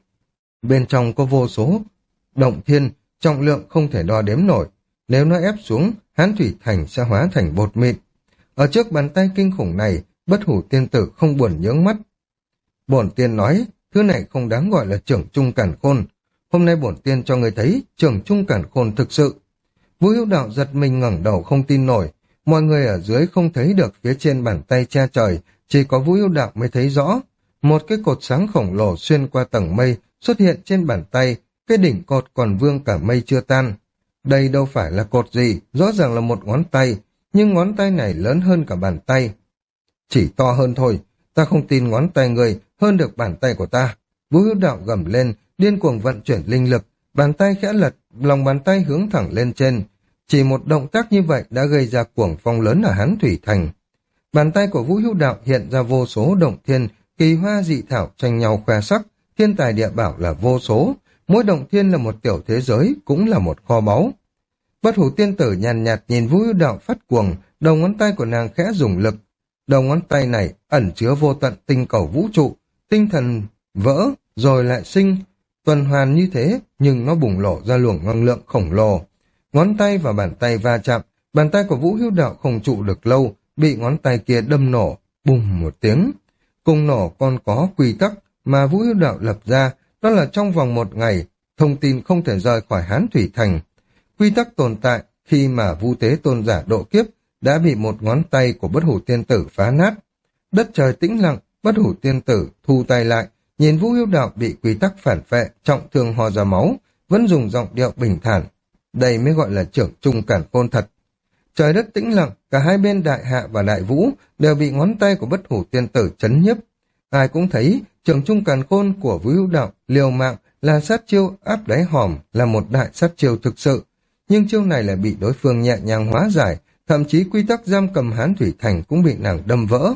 Bên trong có vô số động thiên, trọng lượng không thể đo đếm nổi, nếu nó ép xuống, Hán Thủy Thành sẽ hóa thành bột mịn. Ở trước bàn tay kinh khủng này, bất hủ tiên tử không buồn nhướng mắt. Bổn tiên nói, thứ này không đáng gọi là trưởng trung càn khôn. Hôm nay bổn tiên cho người thấy trưởng trung càn khôn thực sự. Vũ Hữu Đạo giật mình ngẩng đầu không tin nổi, mọi người ở dưới không thấy được phía trên bàn tay che trời, chỉ có Vũ Hữu Đạo mới thấy rõ. Một cái cột sáng khổng lồ xuyên qua tầng mây xuất hiện trên bàn tay, cái đỉnh cột còn vương cả mây chưa tan. Đây đâu phải là cột gì, rõ ràng là một ngón tay, nhưng ngón tay này lớn hơn cả bàn tay. Chỉ to hơn thôi, ta không tin ngón tay người hơn được bàn tay của ta. Vũ Hữu Đạo gầm lên, điên cuồng vận chuyển linh lực, bàn tay khẽ lật, lòng bàn tay hướng thẳng lên trên. Chỉ một động tác như vậy đã gây ra cuồng phong lớn ở Hán Thủy Thành. Bàn tay của Vũ Hữu Đạo hiện ra vô số động thiên, kỳ hoa dị thảo tranh nhau khoe sắc, thiên tài địa bảo là vô số, mỗi động thiên là một tiểu thế giới, cũng là một kho báu. Bất hủ tiên tử nhàn nhạt nhìn Vũ Hữu Đạo phát cuồng, đầu ngón tay của nàng khẽ dùng lực. Đầu ngón tay này ẩn chứa vô tận tinh cầu vũ trụ, tinh thần vỡ rồi lại sinh, tuần hoàn như thế nhưng nó bùng nổ ra luồng năng lượng khổng lồ. Ngón tay và bàn tay va chạm, bàn tay của Vũ Hữu Đạo không trụ được lâu, bị ngón tay kia đâm nổ, bùng một tiếng. Cùng nổ còn có quy tắc mà Vũ Hữu Đạo lập ra, đó là trong vòng một ngày, thông tin không thể rời khỏi Hán Thủy Thành. Quy tắc tồn tại khi mà Vu Tế tôn giả độ kiếp đã bị một ngón tay của bất hủ tiên tử phá nát. Đất trời tĩnh lặng, bất hủ tiên tử thu tay lại, nhìn Vũ Hữu Đạo bị quy tắc phản phệ, trọng thương ho ra máu, vẫn dùng giọng điệu bình thản. Đây mới gọi là trưởng trung càn khôn thật. Trời đất tĩnh lặng, cả hai bên đại hạ và đại vũ đều bị ngón tay của bất hủ tiên tử chấn nhiếp. Ai cũng thấy trưởng trung càn khôn của Vũ Hữu Đạo liều mạng là sát chiêu áp đáy hòm, là một đại sát chiêu thực sự. Nhưng chiêu này lại bị đối phương nhẹ nhàng hóa giải, thậm chí quy tắc giam cầm Hán Thủy Thành cũng bị nàng đâm vỡ.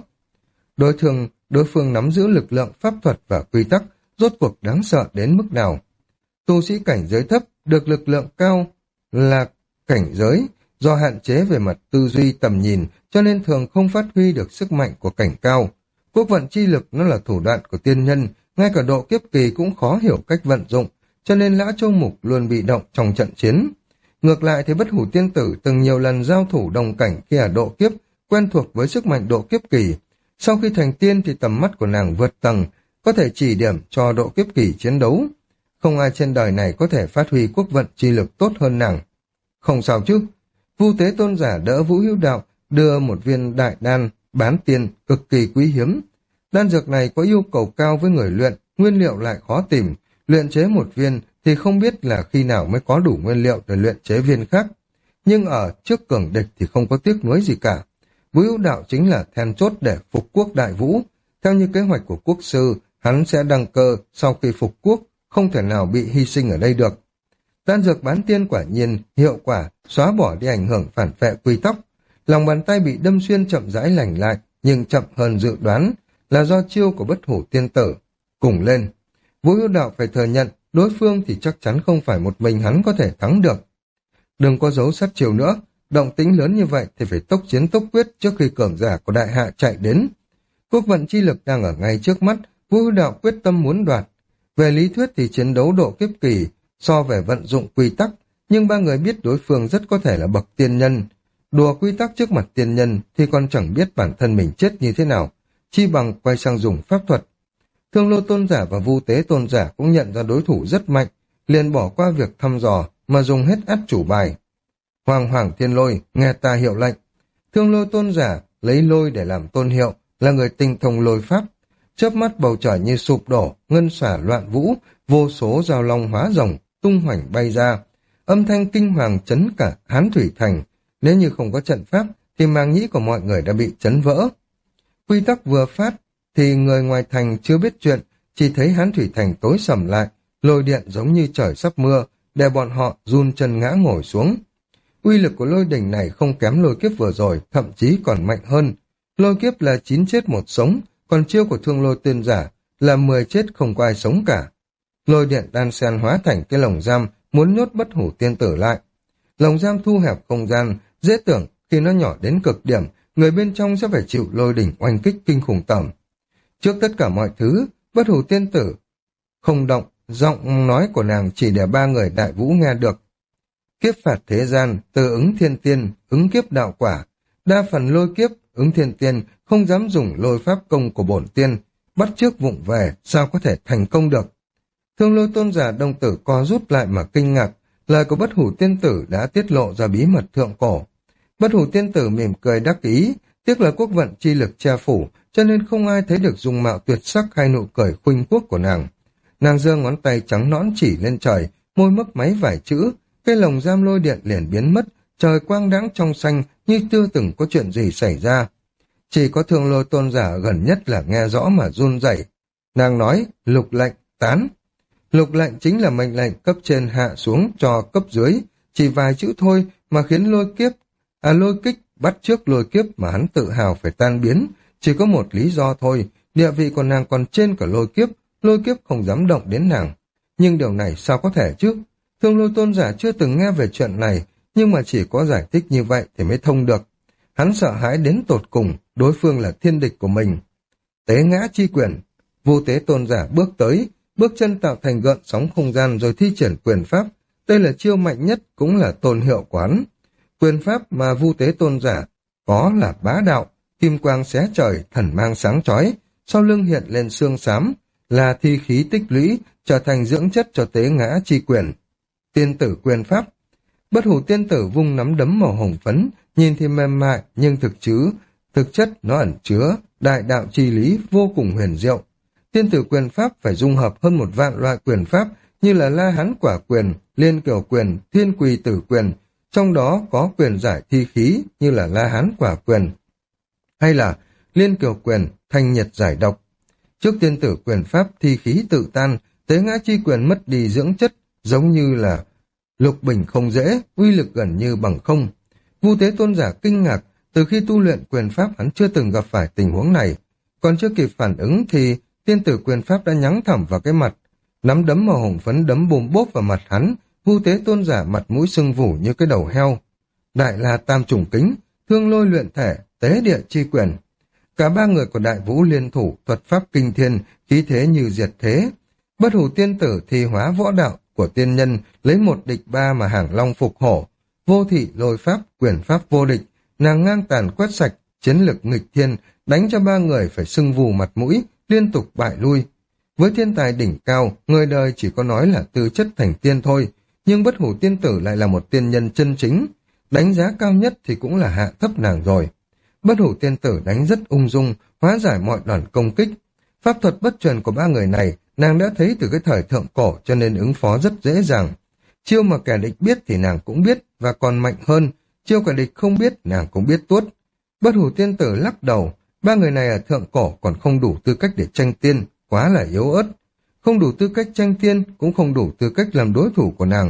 Đối phương nắm giữ lực lượng pháp thuật và quy tắc, rốt cuộc đáng sợ đến mức nào. Tu sĩ cảnh giới thấp được lực lượng cao là cảnh giới, do hạn chế về mặt tư duy tầm nhìn, cho nên thường không phát huy được sức mạnh của cảnh cao. Quốc vận chi lực nó là thủ đoạn của tiên nhân, ngay cả độ kiếp kỳ cũng khó hiểu cách vận dụng, cho nên Lã Châu Mục luôn bị động trong trận chiến. Ngược lại thì Bất Hủ Tiên Tử từng nhiều lần giao thủ đồng cảnh khi ở độ kiếp, quen thuộc với sức mạnh độ kiếp kỳ. Sau khi thành tiên thì tầm mắt của nàng vượt tầng, có thể chỉ điểm cho độ kiếp kỳ chiến đấu. Không ai trên đời này có thể phát huy quốc vận chi lực tốt hơn nàng. Không sao chứ. Vu Tế Tôn giả đỡ Vũ Hữu Đạo đưa một viên đại đan bán tiên cực kỳ quý hiếm. Đan dược này có yêu cầu cao với người luyện, nguyên liệu lại khó tìm. Luyện chế một viên thì không biết là khi nào mới có đủ nguyên liệu để luyện chế viên khác. Nhưng ở trước cường địch thì không có tiếc nuối gì cả. Vũ Hữu Đạo chính là then chốt để phục quốc đại vũ. Theo như kế hoạch của quốc sư, hắn sẽ đăng cơ sau khi phục quốc, không thể nào bị hy sinh ở đây được. Đan dược bán tiên quả nhiên hiệu quả, xóa bỏ đi ảnh hưởng phản phệ quy tắc. Lòng bàn tay bị đâm xuyên chậm rãi lành lại, nhưng chậm hơn dự đoán, là do chiêu của Bất Hủ Tiên Tử. Cùng lên, Vũ Hữu Đạo phải thừa nhận, đối phương thì chắc chắn không phải một mình hắn có thể thắng được. Đừng có giấu sát chiêu nữa, động tĩnh lớn như vậy thì phải tốc chiến tốc quyết trước khi cường giả của đại hạ chạy đến. Quốc vận chi lực đang ở ngay trước mắt, Vũ Hữu Đạo quyết tâm muốn đoạt. Về lý thuyết thì chiến đấu độ kiếp kỳ so về vận dụng quy tắc, nhưng ba người biết đối phương rất có thể là bậc tiên nhân. Đùa quy tắc trước mặt tiên nhân thì còn chẳng biết bản thân mình chết như thế nào, chi bằng quay sang dùng pháp thuật. Thương Lô Tôn giả và Vu Tế Tôn giả cũng nhận ra đối thủ rất mạnh, liền bỏ qua việc thăm dò mà dùng hết át chủ bài. Hoàng Hoàng Thiên Lôi, nghe ta hiệu lệnh. Thương Lô Tôn giả lấy lôi để làm tôn hiệu, là người tinh thông lôi pháp. Chớp mắt bầu trời như sụp đổ, ngân xả loạn vũ, vô số giao long hóa rồng tung hoành bay ra. Âm thanh kinh hoàng chấn cả Hán Thủy Thành. Nếu như không có trận pháp thì màng nhĩ của mọi người đã bị chấn vỡ. Quy tắc vừa phát thì người ngoài thành chưa biết chuyện, chỉ thấy Hán Thủy Thành tối sầm lại, lôi điện giống như trời sắp mưa, để bọn họ run chân ngã ngồi xuống. Uy lực của lôi đỉnh này không kém lôi kiếp vừa rồi, thậm chí còn mạnh hơn. Lôi kiếp là 9 chết 1 sống, còn chiêu của Thương Lôi Tiên giả là 10 chết không có ai sống cả. Lôi điện đan xen hóa thành cái lồng giam, muốn nhốt Bất Hủ Tiên Tử lại. Lồng giam thu hẹp không gian, dễ tưởng khi nó nhỏ đến cực điểm, người bên trong sẽ phải chịu lôi đỉnh oanh kích kinh khủng tởm. Trước tất cả mọi thứ, Bất Hủ Tiên Tử không động, giọng nói của nàng chỉ để 3 người đại vũ nghe được. Kiếp phạt thế gian, từ ứng thiên tiên, ứng kiếp đạo quả. Đa phần lôi kiếp, ứng thiên tiên không dám dùng lôi pháp công của bổn tiên, bắt chước vụng về, sao có thể thành công được. Thương Lôi Tôn giả Đông Tử co rút lại mà kinh ngạc, lời của Bất Hủ Tiên Tử đã tiết lộ ra bí mật thượng cổ. Bất Hủ Tiên Tử mỉm cười đắc ý, tiếc là quốc vận chi lực che phủ, cho nên không ai thấy được dung mạo tuyệt sắc hay nụ cười khuynh quốc của nàng. Nàng giơ ngón tay trắng nõn chỉ lên trời, môi mấp máy vài chữ, cái lồng giam lôi điện liền biến mất, trời quang đãng trong xanh như chưa từng có chuyện gì xảy ra. Chỉ có Thương Lôi Tôn giả gần nhất là nghe rõ mà run rẩy. Nàng nói, lục lệnh, tán. Lục lệnh chính là mệnh lệnh cấp trên hạ xuống cho cấp dưới, chỉ vài chữ thôi mà khiến lôi kích bắt chước lôi kiếp mà hắn tự hào phải tan biến. Chỉ có một lý do thôi, địa vị của nàng còn trên cả lôi kiếp không dám động đến nàng. Nhưng điều này sao có thể chứ? Thương Lôi Tôn giả chưa từng nghe về chuyện này, nhưng mà chỉ có giải thích như vậy thì mới thông được. Hắn sợ hãi đến tột cùng, đối phương là thiên địch của mình. Tế ngã chi quyền, Vu Tế Tôn giả bước tới, bước chân tạo thành gợn sóng không gian rồi thi triển quyền pháp. Đây là chiêu mạnh nhất, cũng là tôn hiệu quán. Quyền pháp mà Vu Tế Tôn giả có là bá đạo, kim quang xé trời, thần mang sáng chói, sau lưng hiện lên xương xám, là thi khí tích lũy, trở thành dưỡng chất cho tế ngã chi quyền. Tiên tử quyền pháp. Bất Hủ Tiên Tử vung nắm đấm màu hồng phấn, nhìn thì mềm mại, nhưng thực chất nó ẩn chứa đại đạo chi lý vô cùng huyền diệu. Tiên tử quyền pháp phải dung hợp hơn 1.000 loại quyền pháp như là La Hán Quả Quyền, Liên Kiều Quyền, Thiên Quỳ Tử Quyền, trong đó có quyền giải thi khí như là La Hán Quả Quyền, hay là Liên Kiều Quyền, Thanh Nhiệt Giải Độc. Trước tiên tử quyền pháp thi khí tự tan, tế ngã chi quyền mất đi dưỡng chất, giống như là lục bình không dễ, uy lực gần như bằng không. Vu Tế Tôn giả kinh ngạc, từ khi tu luyện quyền pháp hắn chưa từng gặp phải tình huống này. Còn chưa kịp phản ứng thì tiên tử quyền pháp đã nhắm thẳng vào cái mặt. Nắm đấm màu hồng phấn đấm bùm bốp vào mặt hắn, Vu Tế Tôn giả mặt mũi sưng vù như cái đầu heo. Đại La Tam Trùng Kính, Thương Lôi Luyện Thể, Tế Địa Chi Quyền. Cả ba người của Đại Vũ liên thủ, thuật pháp kinh thiên, khí thế như diệt thế. Bất Hủ tiên tử thì hóa võ đạo của tiên nhân, lấy một địch ba mà hàng long phục hổ. Vô thị lôi pháp, quyền pháp vô địch, nàng ngang tàn quét sạch, chiến lực nghịch thiên, đánh cho ba người phải sưng vù mặt mũi, liên tục bại lui. Với thiên tài đỉnh cao, người đời chỉ có nói là tư chất thành tiên thôi, nhưng Bất Hủ tiên tử lại là một tiên nhân chân chính. Đánh giá cao nhất thì cũng là hạ thấp nàng rồi. Bất Hủ tiên tử đánh rất ung dung, hóa giải mọi đòn công kích. Pháp thuật bất truyền của ba người này, nàng đã thấy từ cái thời thượng cổ cho nên ứng phó rất dễ dàng. Chiêu mà kẻ địch biết thì nàng cũng biết, và còn mạnh hơn, chiêu kẻ địch không biết nàng cũng biết tuốt. Bất Hủ tiên tử lắc đầu, ba người này ở thượng cổ còn không đủ tư cách để tranh tiên, quá là yếu ớt. Không đủ tư cách tranh tiên, cũng không đủ tư cách làm đối thủ của nàng.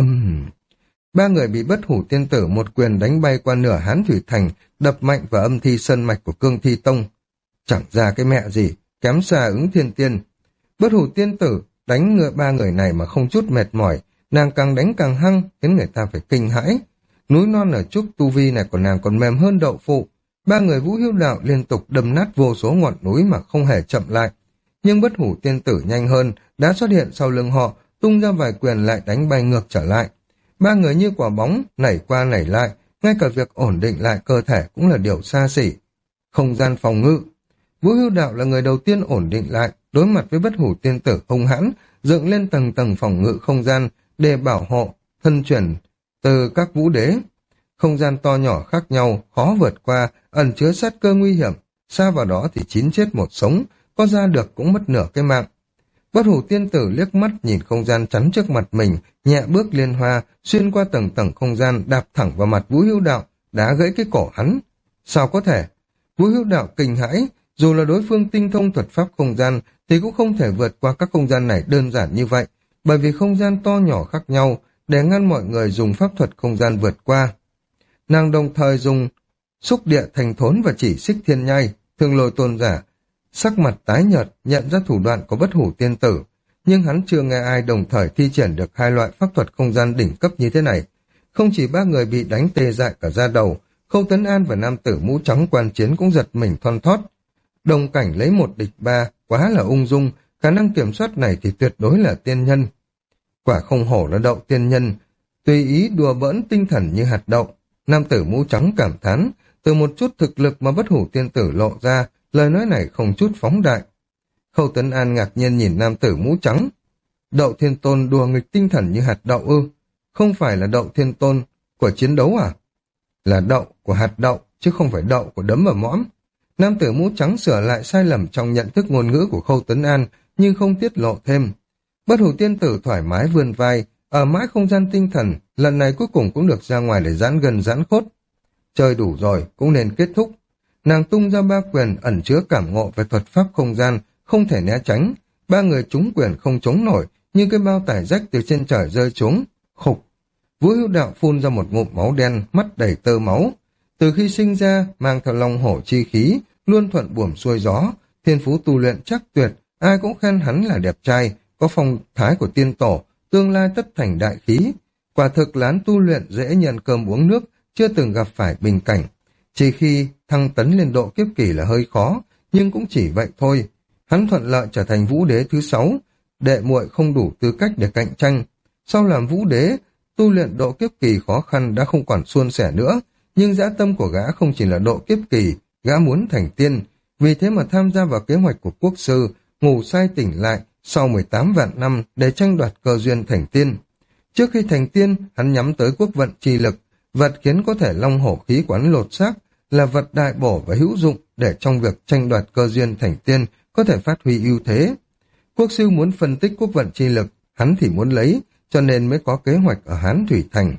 Ba người bị Bất Hủ tiên tử một quyền đánh bay qua nửa Hán Thủy Thành, đập mạnh vào âm thi sơn mạch của Cương Thi Tông. Chẳng ra cái mẹ gì, kém xa ứng thiên tiên. Bất Hủ tiên tử đánh ba người này mà không chút mệt mỏi, nàng càng đánh càng hăng, khiến người ta phải kinh hãi. Núi non ở trúc tu vi này của nàng còn mềm hơn đậu phụ. Ba người Vũ Hữu Đạo liên tục đâm nát vô số ngọn núi mà không hề chậm lại. Nhưng Bất Hủ tiên tử nhanh hơn, đã xuất hiện sau lưng họ, tung ra vài quyền lại đánh bay ngược trở lại. Ba người như quả bóng, nảy qua nảy lại, ngay cả việc ổn định lại cơ thể cũng là điều xa xỉ. Không gian phòng ngự. Vũ Hữu Đạo là người đầu tiên ổn định lại, đối mặt với Bất Hủ tiên tử hung hãn, dựng lên tầng tầng phòng ngự không gian để bảo hộ, thân chuyển từ các vũ đế. Không gian to nhỏ khác nhau, khó vượt qua, ẩn chứa sát cơ nguy hiểm, xa vào đó thì 9 chết 1 sống, có ra được cũng mất nửa cái mạng. Bất Hủ tiên tử liếc mắt nhìn không gian chắn trước mặt mình, nhẹ bước liên hoa, xuyên qua tầng tầng không gian, đạp thẳng vào mặt Vũ Hữu Đạo, đá gãy cái cổ hắn. Sao có thể? Vũ Hữu Đạo kinh hãi, dù là đối phương tinh thông thuật pháp không gian thì cũng không thể vượt qua các không gian này đơn giản như vậy, bởi vì không gian to nhỏ khác nhau để ngăn mọi người dùng pháp thuật không gian vượt qua. Nàng đồng thời dùng xúc địa thành thốn và chỉ xích thiên nhai. Thương Lôi tôn giả sắc mặt tái nhợt, nhận ra thủ đoạn của Bất Hủ tiên tử, nhưng hắn chưa nghe ai đồng thời thi triển được hai loại pháp thuật không gian đỉnh cấp như thế này. Không chỉ ba người bị đánh tê dại cả da đầu, Khâu Tấn An và nam tử mũ trắng quan chiến cũng giật mình thon thót. Đồng cảnh lấy 1 địch 3, quá là ung dung, khả năng kiểm soát này thì tuyệt đối là tiên nhân. Quả không hổ là đậu tiên nhân, tùy ý đùa bỡn tinh thần như hạt đậu. Nam tử mũ trắng cảm thán, từ một chút thực lực mà Bất Hủ tiên tử lộ ra, lời nói này không chút phóng đại. Khâu Tấn An ngạc nhiên nhìn nam tử mũ trắng. Đậu thiên tôn đùa nghịch tinh thần như hạt đậu ư? Không phải là đậu thiên tôn của chiến đấu à? Là đậu của hạt đậu, chứ không phải đậu của đấm vào mõm. Nam tử mũ trắng sửa lại sai lầm trong nhận thức ngôn ngữ của Khâu Tấn An, nhưng không tiết lộ thêm. Bất Hủ tiên tử thoải mái vươn vai, ở mãi không gian tinh thần, lần này cuối cùng cũng được ra ngoài để giãn gân giãn cốt. Chơi đủ rồi, cũng nên kết thúc. Nàng tung ra 3 quyền ẩn chứa cảm ngộ về thuật pháp không gian, không thể né tránh. 3 người trúng quyền không chống nổi, như cái bao tải rách từ trên trời rơi xuống. Khục! Vũ Hữu Đạo phun ra một ngụm máu đen, mắt đầy tơ máu. Từ khi sinh ra, mang theo long hổ chi khí, luôn thuận buồm xuôi gió, thiên phú tu luyện chắc tuyệt, ai cũng khen hắn là đẹp trai, có phong thái của tiên tổ, tương lai tất thành đại khí. Quả thực lán tu luyện dễ nhận cơm uống nước, chưa từng gặp phải bình cảnh. Chỉ khi thăng tấn lên độ kiếp kỳ là hơi khó, nhưng cũng chỉ vậy thôi. Hắn thuận lợi trở thành vũ đế thứ 6, đệ muội không đủ tư cách để cạnh tranh. Sau làm vũ đế, tu luyện độ kiếp kỳ khó khăn đã không còn suôn sẻ nữa, nhưng dã tâm của gã không chỉ là độ kiếp kỳ, gã muốn thành tiên, vì thế mà tham gia vào kế hoạch của quốc sư, ngủ say tỉnh lại sau 18 vạn năm để tranh đoạt cơ duyên thành tiên. Trước khi thành tiên, hắn nhắm tới quốc vận chi lực, vật khiến có thể long hổ khí quán lột xác, là vật đại bổ và hữu dụng để trong việc tranh đoạt cơ duyên thành tiên có thể phát huy ưu thế. Quốc sư muốn phân tích quốc vận chi lực, hắn thì muốn lấy, cho nên mới có kế hoạch ở Hán Thủy Thành.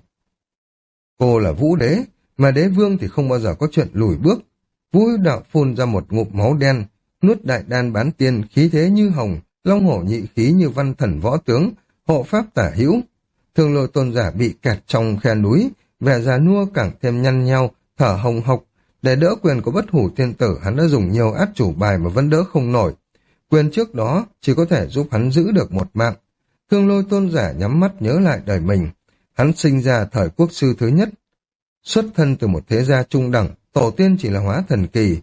Cô là vũ đế, mà đế vương thì không bao giờ có chuyện lùi bước. Vũ Hữu Đạo phun ra một ngụm máu đen, nuốt đại đan bán tiên, khí thế như hồng, long hổ nhị khí như văn thần võ tướng, hộ pháp tả hữu. Thương Lôi tôn giả bị kẹt trong khe núi, vẻ già nua càng thêm nhăn nheo, thở hồng hộc. Để đỡ quyền của Bất Hủ tiên tử, hắn đã dùng nhiều át chủ bài mà vẫn đỡ không nổi. Quyền trước đó chỉ có thể giúp hắn giữ được một mạng. Thương Lôi tôn giả nhắm mắt nhớ lại đời mình. Hắn sinh ra thời quốc sư thứ nhất, xuất thân từ một thế gia trung đẳng, tổ tiên chỉ là hóa thần kỳ.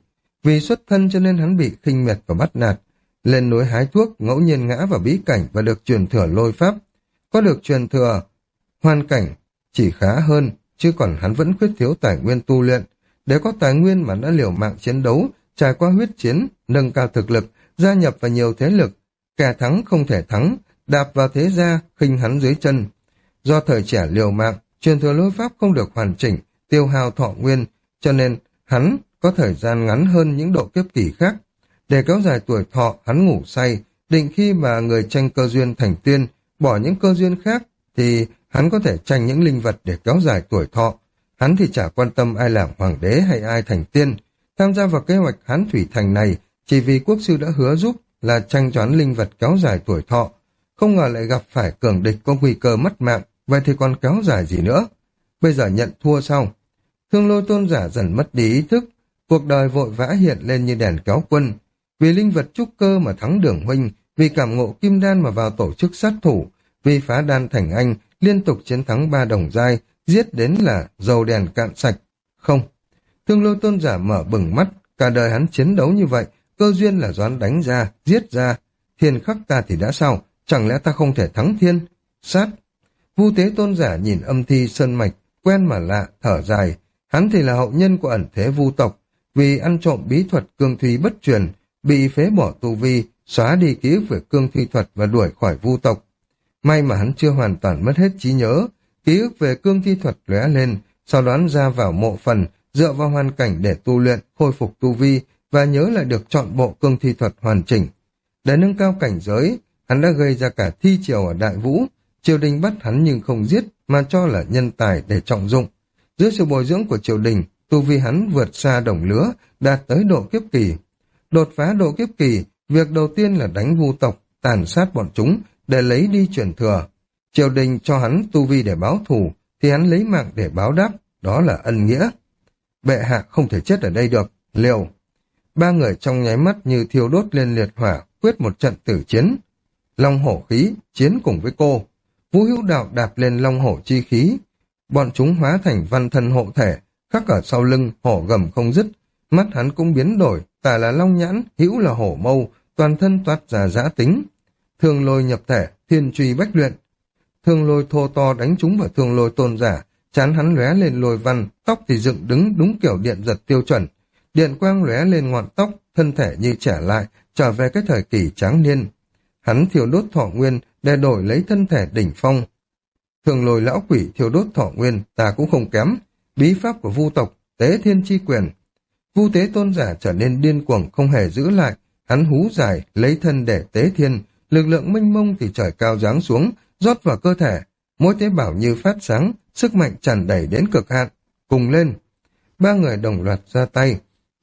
Vì xuất thân cho nên hắn bị khinh miệt và bắt nạt. Lên núi hái thuốc, ngẫu nhiên ngã vào bí cảnh và được truyền thừa lôi pháp. Có được truyền thừa, hoàn cảnh chỉ khá hơn, chứ còn hắn vẫn khuyết thiếu tài nguyên tu luyện. Để có tài nguyên mà đã liều mạng chiến đấu, trải qua huyết chiến, nâng cao thực lực, gia nhập vào nhiều thế lực. Kẻ thắng không thể thắng, đạp vào thế gia, khinh hắn dưới chân. Do thời trẻ liều mạng, truyền thừa lôi pháp không được hoàn chỉnh, tiêu hao thọ nguyên, cho nên hắn có thời gian ngắn hơn những độ kiếp kỳ khác. Để kéo dài tuổi thọ, hắn ngủ say, định khi mà người tranh cơ duyên thành tiên, bỏ những cơ duyên khác, thì hắn có thể tranh những linh vật để kéo dài tuổi thọ. Hắn thì chả quan tâm ai làm hoàng đế hay ai thành tiên. Tham gia vào kế hoạch Hán Thủy Thành này, chỉ vì quốc sư đã hứa giúp là tranh choán linh vật kéo dài tuổi thọ. Không ngờ lại gặp phải cường địch có nguy cơ mất mạng, vậy thì còn kéo dài gì nữa? Bây giờ nhận thua xong. Thương Lôi tôn giả dần mất đi ý thức, cuộc đời vội vã hiện lên như đèn kéo quân. Vì linh vật trúc cơ mà thắng Đường huynh, vì cảm ngộ kim đan mà vào tổ chức sát thủ, vì phá đan thành anh, liên tục chiến thắng 3 đồng giai, giết đến là dầu đèn cạn sạch. Không. Thương Lôi tôn giả mở bừng mắt, cả đời hắn chiến đấu như vậy, cơ duyên là doán đánh ra, giết ra. Thiên khắc ta thì đã sao? Chẳng lẽ ta không thể thắng thiên? Sát. Vu Tế tôn giả nhìn âm thi sơn mạch, quen mà lạ, thở dài. Hắn thì là hậu nhân của ẩn thế vu tộc, vì ăn trộm bí thuật cương thủy bất truyền, bị phế bỏ tu vi, xóa đi ký ức về cương thi thuật và đuổi khỏi vu tộc. May mà hắn chưa hoàn toàn mất hết trí nhớ, ký ức về cương thi thuật lóe lên, sau đó hắn ra vào mộ phần, dựa vào hoàn cảnh để tu luyện, khôi phục tu vi và nhớ lại được trọn bộ cương thi thuật hoàn chỉnh. Để nâng cao cảnh giới, hắn đã gây ra cả thi triều ở Đại Vũ, triều đình bắt hắn nhưng không giết mà cho là nhân tài để trọng dụng. Dưới sự bồi dưỡng của triều đình, tu vi hắn vượt xa đồng lứa, đạt tới độ kiếp kỳ. Đột phá độ kiếp kỳ, việc đầu tiên là đánh vu tộc, tàn sát bọn chúng để lấy đi truyền thừa. Triều đình cho hắn tu vi để báo thù, thì hắn lấy mạng để báo đáp, đó là ân nghĩa. Bệ hạ không thể chết ở đây được, liều. 3 người trong nháy mắt như thiêu đốt lên liệt hỏa, quyết một trận tử chiến. Long hổ khí, chiến cùng với cô. Vũ Hữu Đạo đạp lên long hổ chi khí. Bọn chúng hóa thành văn thân hộ thể, khắc ở sau lưng, hổ gầm không dứt. Mắt hắn cũng biến đổi, tả là long nhãn, hữu là hổ mâu, toàn thân toát ra dã tính. Thương Lôi nhập thể, thiên truy bách luyện. Thương Lôi thô to đánh trúng vào Thương Lôi tôn giả, trán hắn lóe lên lôi văn, tóc thì dựng đứng đúng kiểu điện giật tiêu chuẩn. Điện quang lóe lên ngọn tóc, thân thể như trẻ lại, trở về cái thời kỳ tráng niên. Hắn thiêu đốt thọ nguyên để đổi lấy thân thể đỉnh phong. Thường Lôi lão quỷ thiêu đốt thọ nguyên, ta cũng không kém. Bí pháp của vu tộc, tế thiên chi quyền. Vu Tế tôn giả trở nên điên cuồng không hề giữ lại, hắn hú dài, lấy thân để tế thiên, lực lượng mênh mông thì trời cao giáng xuống, rót vào cơ thể. Mỗi tế bào như phát sáng, sức mạnh tràn đầy đến cực hạn. Cùng lên. 3 người đồng loạt ra tay.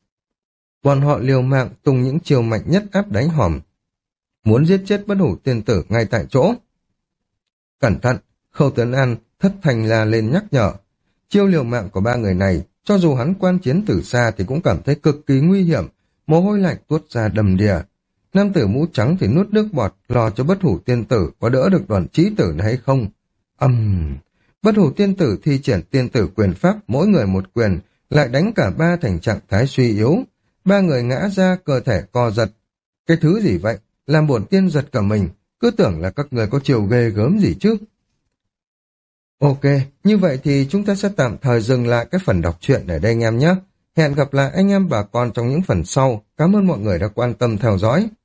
Bọn họ liều mạng tung những chiều mạnh nhất áp đánh hòm, muốn giết chết Bất Hủ tiên tử ngay tại chỗ. Cẩn thận, Khâu Tuấn An thất thành la lên nhắc nhở. Chiêu liều mạng của 3 người này, cho dù hắn quan chiến từ xa thì cũng cảm thấy cực kỳ nguy hiểm, mồ hôi lạnh tuốt ra đầm đìa. Nam tử mũ trắng thì nuốt nước bọt, lo cho Bất Hủ tiên tử có đỡ được đoàn chí tử này hay không. Bất Hủ tiên tử thi triển tiên tử quyền pháp, mỗi người một quyền, lại đánh cả 3 thành trạng thái suy yếu. 3 người ngã ra, cơ thể co giật. Cái thứ gì vậy? Làm bổn tiên giật cả mình, cứ tưởng là các người có chiều ghê gớm gì chứ. Ok, như vậy thì chúng ta sẽ tạm thời dừng lại cái phần đọc truyện ở đây anh em nhé. Hẹn gặp lại anh em bà con trong những phần sau. Cảm ơn mọi người đã quan tâm theo dõi.